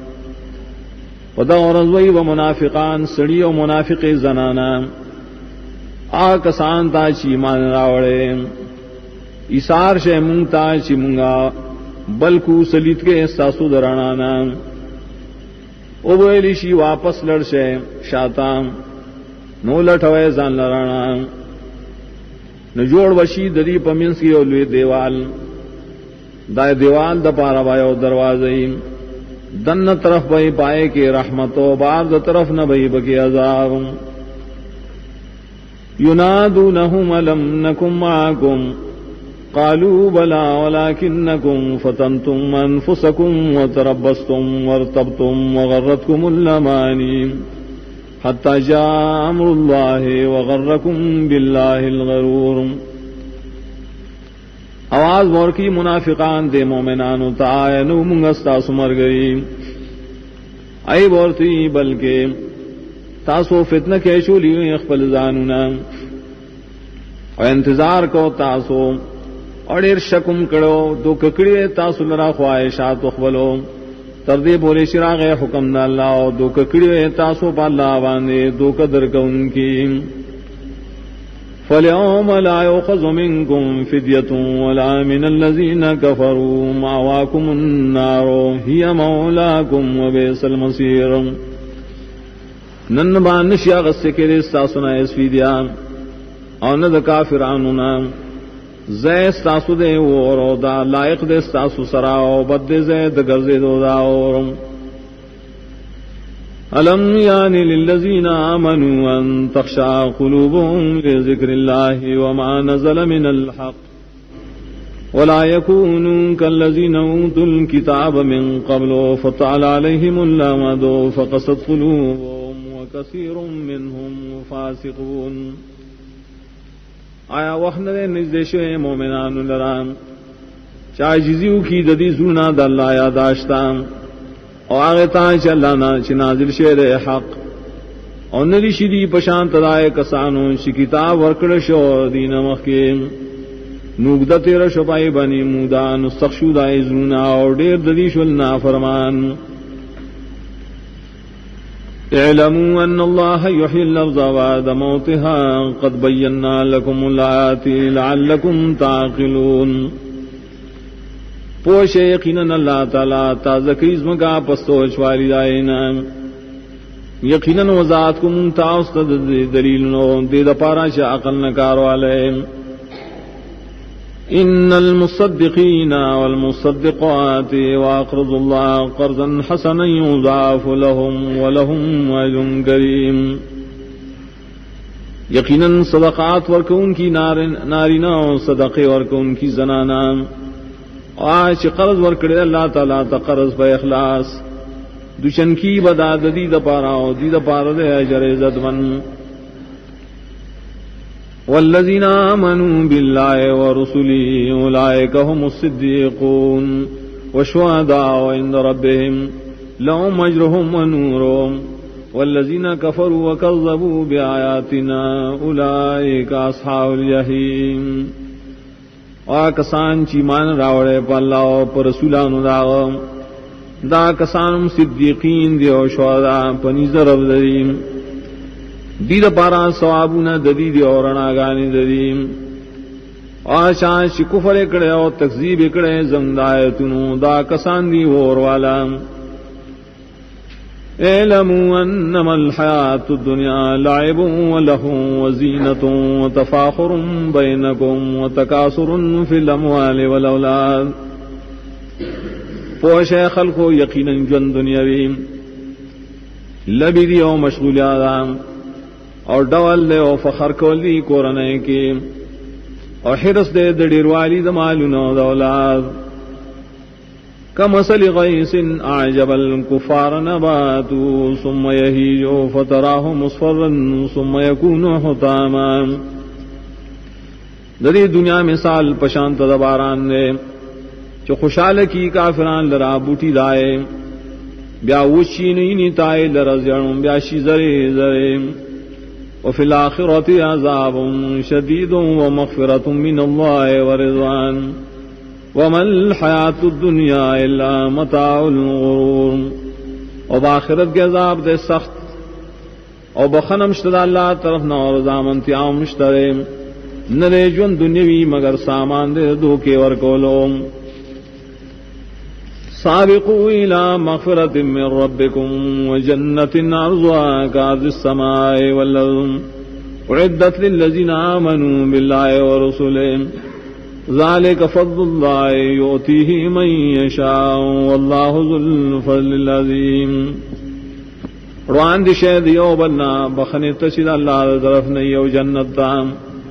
ودور ازوی و منافقان سڑی و منافق زنانا آکسان تا چی مان راوڑے ایسار شے منگتا چی منگا بلکو سلیت کے احساسو درانانا اوبویلی شی واپس لڑ شے شاتا نو لٹھوے زان لرانا نجوڑ وشی دری پمنس کی اولوی دیوال دائے دیوال دا پارا بایو دروازی دن طرف بھئی پائے کے رحمتو بار دا طرف نہ بھئی بکی عذاب ينادونهم ألم نكن معكم قالوا بلى ولكنكم فتنتم أنفسكم وتربصتم وارتبتم وغرتكم الأماني حتى جاء أمر الله وغركم بالله الغرور آواز مور کی منافقان دے مومنانو تا نو منگستا سمر گئی ای بورتی بلکہ تاسو فتنہ کے شولی اخبل زانونا اور انتظار کو تاسو اور ایر شکم کرو دو ککڑی تاسو لرا خواہشات اخبلو تردی بولی شراغ حکم دا اللہ دو ککڑی تاسو پا اللہ واندے دو قدر کا ان کی فَالْيَوْمَ لَا يُؤْخَذُ مِنْكُمْ فِدْيَةٌ وَلَا مِنَ الَّذِينَ كَفَرُوا مَأْوَاكُمُ النَّارُ هِيَ مَوْلَاكُمْ وَبِئْسَ الْمَصِيرُ نن بان شیا غصے کے استاسنا اس فیدیا اور نہ کافرانونا زے استاسو دے اور دا لائق دے استاسو سرا او بد زے دگرزے دو دا اور أَلَمْ يَأْنِ لِلَّذِينَ آمَنُوا أَن تَخْشَعَ قُلُوبُهُمْ لِذِكْرِ اللَّهِ وَمَا نَزَلَ مِنَ الْحَقِّ وَلَا يَكُونُوا كَالَّذِينَ أُوتُوا الْكِتَابَ مِن قَبْلُ فَطَالَ عَلَيْهِمُ الْأَمَدُ فَقَسَتْ قُلُوبُهُمْ وَكَثِيرٌ مِّنْهُمْ فَاسِقُونَ آیا وحن نزدیش مومنان لرام چاجزیو کی ددی زونا د اللہ یاداشتام اور آگے تاج اللہ نا چنازل شیر حق اور نری شری پشان تدائے کسانوں شی کتاب ورکڑ شو دین مخیم نوگدہ تیرہ شپائی بنی مودان سخشودائی زونا اور دیر ددیش والنا فرمان اعلموا ان اللہ یحیی الارض بعد موتها قد بینا لکم الآیات لعلکم تعقلون پوش یقیناً اللہ تعالیٰ تازکیز مگا پستوچ والی دائینا یقیناً وضاعت کو منتاست دلیلنو دید پارا چا عقل نکار والے ان المصدقین والمصدقات واقرض اللہ قرضا حسنا یضاعف لهم ولهم اجر کریم یقیناً صدقات ورکون کی نارینا صدقے ورکون کی زنانا آج قرض ورکڑے اللہ تعالیٰ تا قرض پہ اخلاص دشن کی بدا دی دپارا دی دپارا دے اجر عزت من والذین آمنوا باللہ ورسلہ اولئک هم الصدیقون والشہداء عند ربهم لهم اجرهم ونورهم والذین کفروا وکذبوا بآیاتنا اولئک اصحاب الجحیم اور کسان چیمان راوڑے پا اللہ پا رسولانو داغم دا کسان صدیقین دی او شہداء پنیز رب دریم دید پارا ثوابونا ددی دی اور رناگانی دریم اور شان چی کفر اکڑے اور تکذیب اکڑے زمدایتنو دا کسان دی وور والا اعلموا انما الحیات الدنیا لعب ولہو وزینت وتفاخر بینکم وتکاثر فی الاموال والاولاد پوش خلقو یقیناً جن دنیاوی لبی دی او مشغولیات اور ڈول دے او فخر کولی کورنے کی اور حرس دے دڑیر والی دمالونو دولاد كمثل غيث أعجب الكفار نباته ثم يهيج فتراه مصفرا ثم يكون حطاما دری دنیا مثال پشانت دباران نے جو خوشحال کی کافران لرا بوٹی لائے بیا وشی نہیں تائے لرزیڑوں بیاشی زرے زرے وفي الآخرة عذاب شديد ومغفرة من الله ورضوان وما الحیات الدنیا الا متاع الغرور اور بآخرت کے عذاب دے سخت اور بخنم شتد اللہ طرف نہ اور زامن تیام مشترے نرے جن دنیاوی مگر سامان دے دھوکے ورکولو سابقوا الى مغفرة من ربكم وجنة عرضها كعرض السماء والارض اعدت للذين آمنوا بالله ورسله ذلك فضل الله يؤتيه من يشاء والله ذو الفضل العظيم روان دی شہد یو بلنا بخنی تشید اللہ طرف نیو جنت دام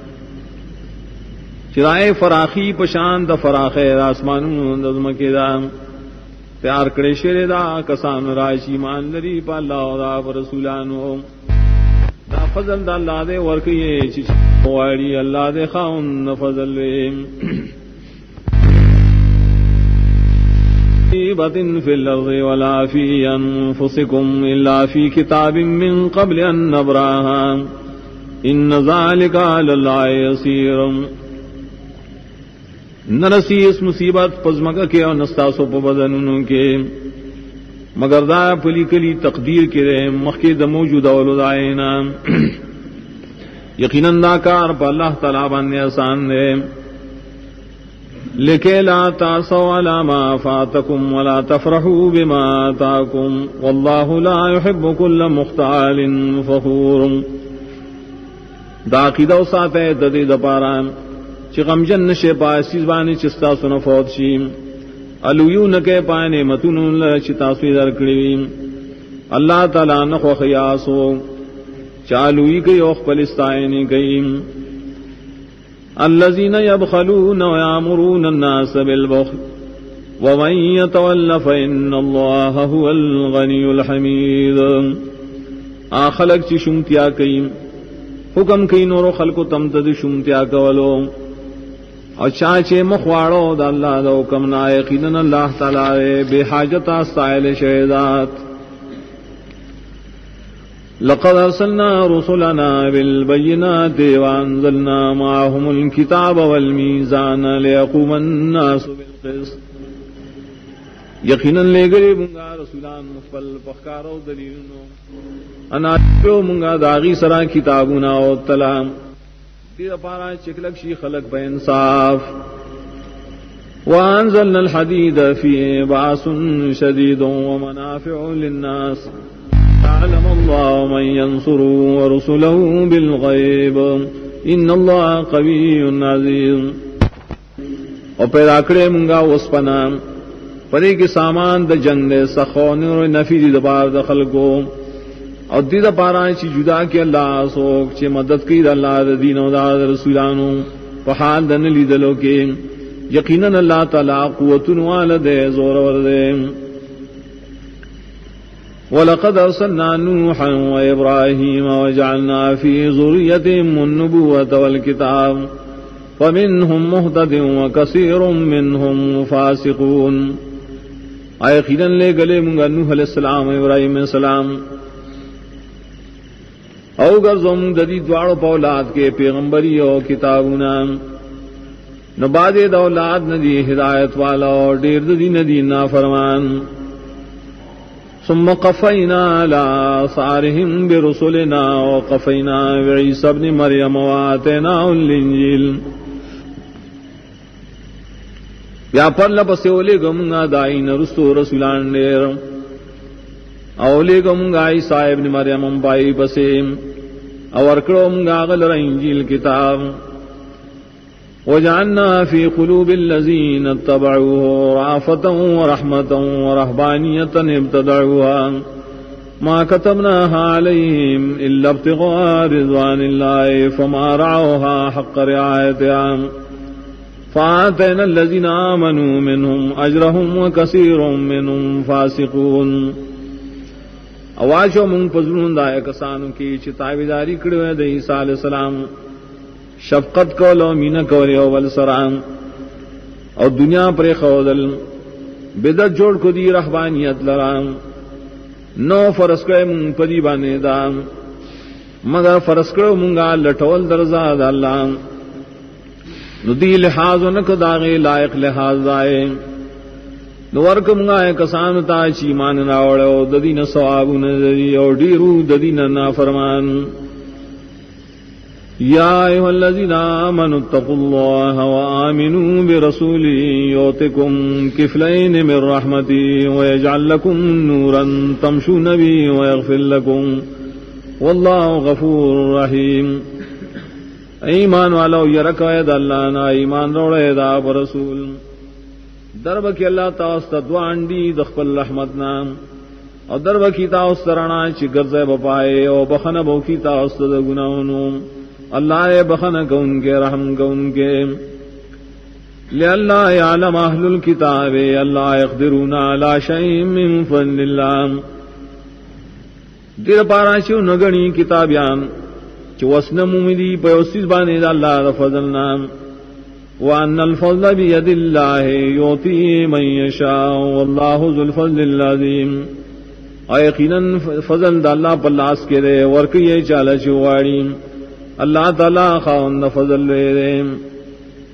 چرائے فراخی پشان دا فراخی آسمانوں دزمکی دام پیار کڑے شیر دا کسان راشی مان لری پا اللہ دا رسولانو دا فضل دا اللہ دے ورکیے چیچ واری اللہ دے خاون فضل مصيبة في الأرض ولا في أنفسكم إلا في كتاب من قبل أن نبراها إن ذلك على الله يسير. نرسی اس مصیبت پزمکا کے اور نستاسو پا بدنونوں کے مگر دا پلی کلی تقدیر کے رہے مخی دا موجود اولدائینا. یقیناً دا کار پا اللہ تعالیٰ باندے آسان دے. لکے لا تاسوا علی ما فاتکم ولا تفرحوا بما آتاکم واللہ لا يحب كل مختال فخور. دا عقیدہ ساتے ددی دپاران چی غمجن نشے پائے سیزبانی چستا سن فوت شیم علویو نکے پائے نعمتون اللہ چی تاسوی در کریویم. اللہ تعالیٰ نخو خیاسو چالوی کئی اوخ پلستائنی کئیم. الذین یبخلون ویامرون الناس بالبخل ومن یتول فإن اللہ هو الغنی الحمید. آخلق چی شمتیا کئیم حکم کئی نورو خلقو تمتد شمتیا کولو اور چاچے مخواڑو دا اللہ دا حکم نا یقیناً اللہ تعالی بے حاجتا سائل شہدات. لقد ارسلنا رسلنا بالبينات وانزلنا معهم الكتاب والميزان ليقوم الناس بالقسط. یقیناً لے گئے منگا رسولان مفل پخکارو دلیلنو انا جو منگا داغی سرا کتابنا و تلام دیر پارا چکلک شی خلق با انصاف. وانزلنا الحدید فيه باس شدید ومنافع للناس تعلم الله من ينصره ورسله بالغيب ان الله قوي عزيز. اور پیدا کرے منگا وسپنا پرے کے سامان دا جنگ دے سخون اور نفی دی دبار دخل کو اور دید پارا چی جدا کی اللہ سوک چی مدد کی دا اللہ دا دین و دا رسولانو پہال دن لی دلو کے یقیناً اللہ تعالی قوتن والدے زور وردے. وَلَقَدْ أَرْسَلْنَا نُوحًا وَإِبْرَاهِيمَ وَجَعَلْنَا فِي ذُرِّيَّتِهِمُ النُّبُوَّةَ وَالْكِتَابَ فَمِنْهُمْ مُهْتَدٍ وَكَثِيرٌ مِّنْهُمْ فَاسِقُونَ. یقیناً لے گلے منگا نوح علیہ السلام ابراہیم علیہ السلام او گرزم ددی دوارو پولاد کے پیغمبری او کتابنا نباد دولاد ندی ہدایت والا اور دیر ددی ندی نافرمان. ثم قفینا على آثارهم برسلنا وقفینا بعیسی ابن مریم وآتیناه الانجیل. یا پر لپس اولے گمگا دائین رسو رسولان دیر اولے گمگا عیسی ابن مریم بائی بسیم اور کرمگا غلر انجیل کتاب. وجعلنا في قلوب الذين اتبعوه رأفة ورحمة ورهبانية ابتدعوها ما كتبناها عليهم إلا ابتغاء رضوان الله فما رعوها حق رعايتها فآتينا الذين آمنوا منهم أجرهم وكثير منهم فاسقون. اواشو من پزنون دائے کسانو کی چتاویداری کڑوے دے عیسیٰ علیہ السلام شفقت کولو مینہ کوری اول سرام اور دنیا پر خودل بدت جوڑ کو دی رحبانیت لرام نو فرسکڑے منگ پدی بانے دام مگر فرسکڑو منگا لٹول درزاد اللہ ندی لحاظ و نک داغی لائق لحاظ دائے نورک منگا کسان تا چیمان راوڑے او ددین ثوابو نظری اور ڈیرو ددین نافرمان. یا ایھا الذین آمنوا اتقوا اللہ وآمنوا برسولہ یؤتکم کفلین من رحمتہ ویجعل لکم نورا تمشون بہ ویغفر لکم واللہ غفور رحیم. ایمان والو یرکوید اللہ نا ایمان روڑے دا برسول درب کی اللہ تاست دوان دی دخپل رحمت نام اور درب کی تاست رنا چی گرزے بپائے اور بخن بو کی تاست گناہنو اللہ بخن کون کے رحم کون کے. لِأَلَّا يَعْلَمَ أَهْلُ الْكِتَابِ أَلَّا يَقْدِرُونَ عَلَى شَيْءٍ مِّن فَضْلِ اللَّهِ. دیر پارا چو نگنی کتابیان چو وسنم امیدی پیوسیز بانے دا اللہ دا فضل نام وأن الفضل بيد الله يؤتيه من يشاء والله ذو الفضل العظيم یقیناً فضل دا اللہ پر لاس کے دے ورکی چالا چواڑی اللہ تعالی خاوند فضل دے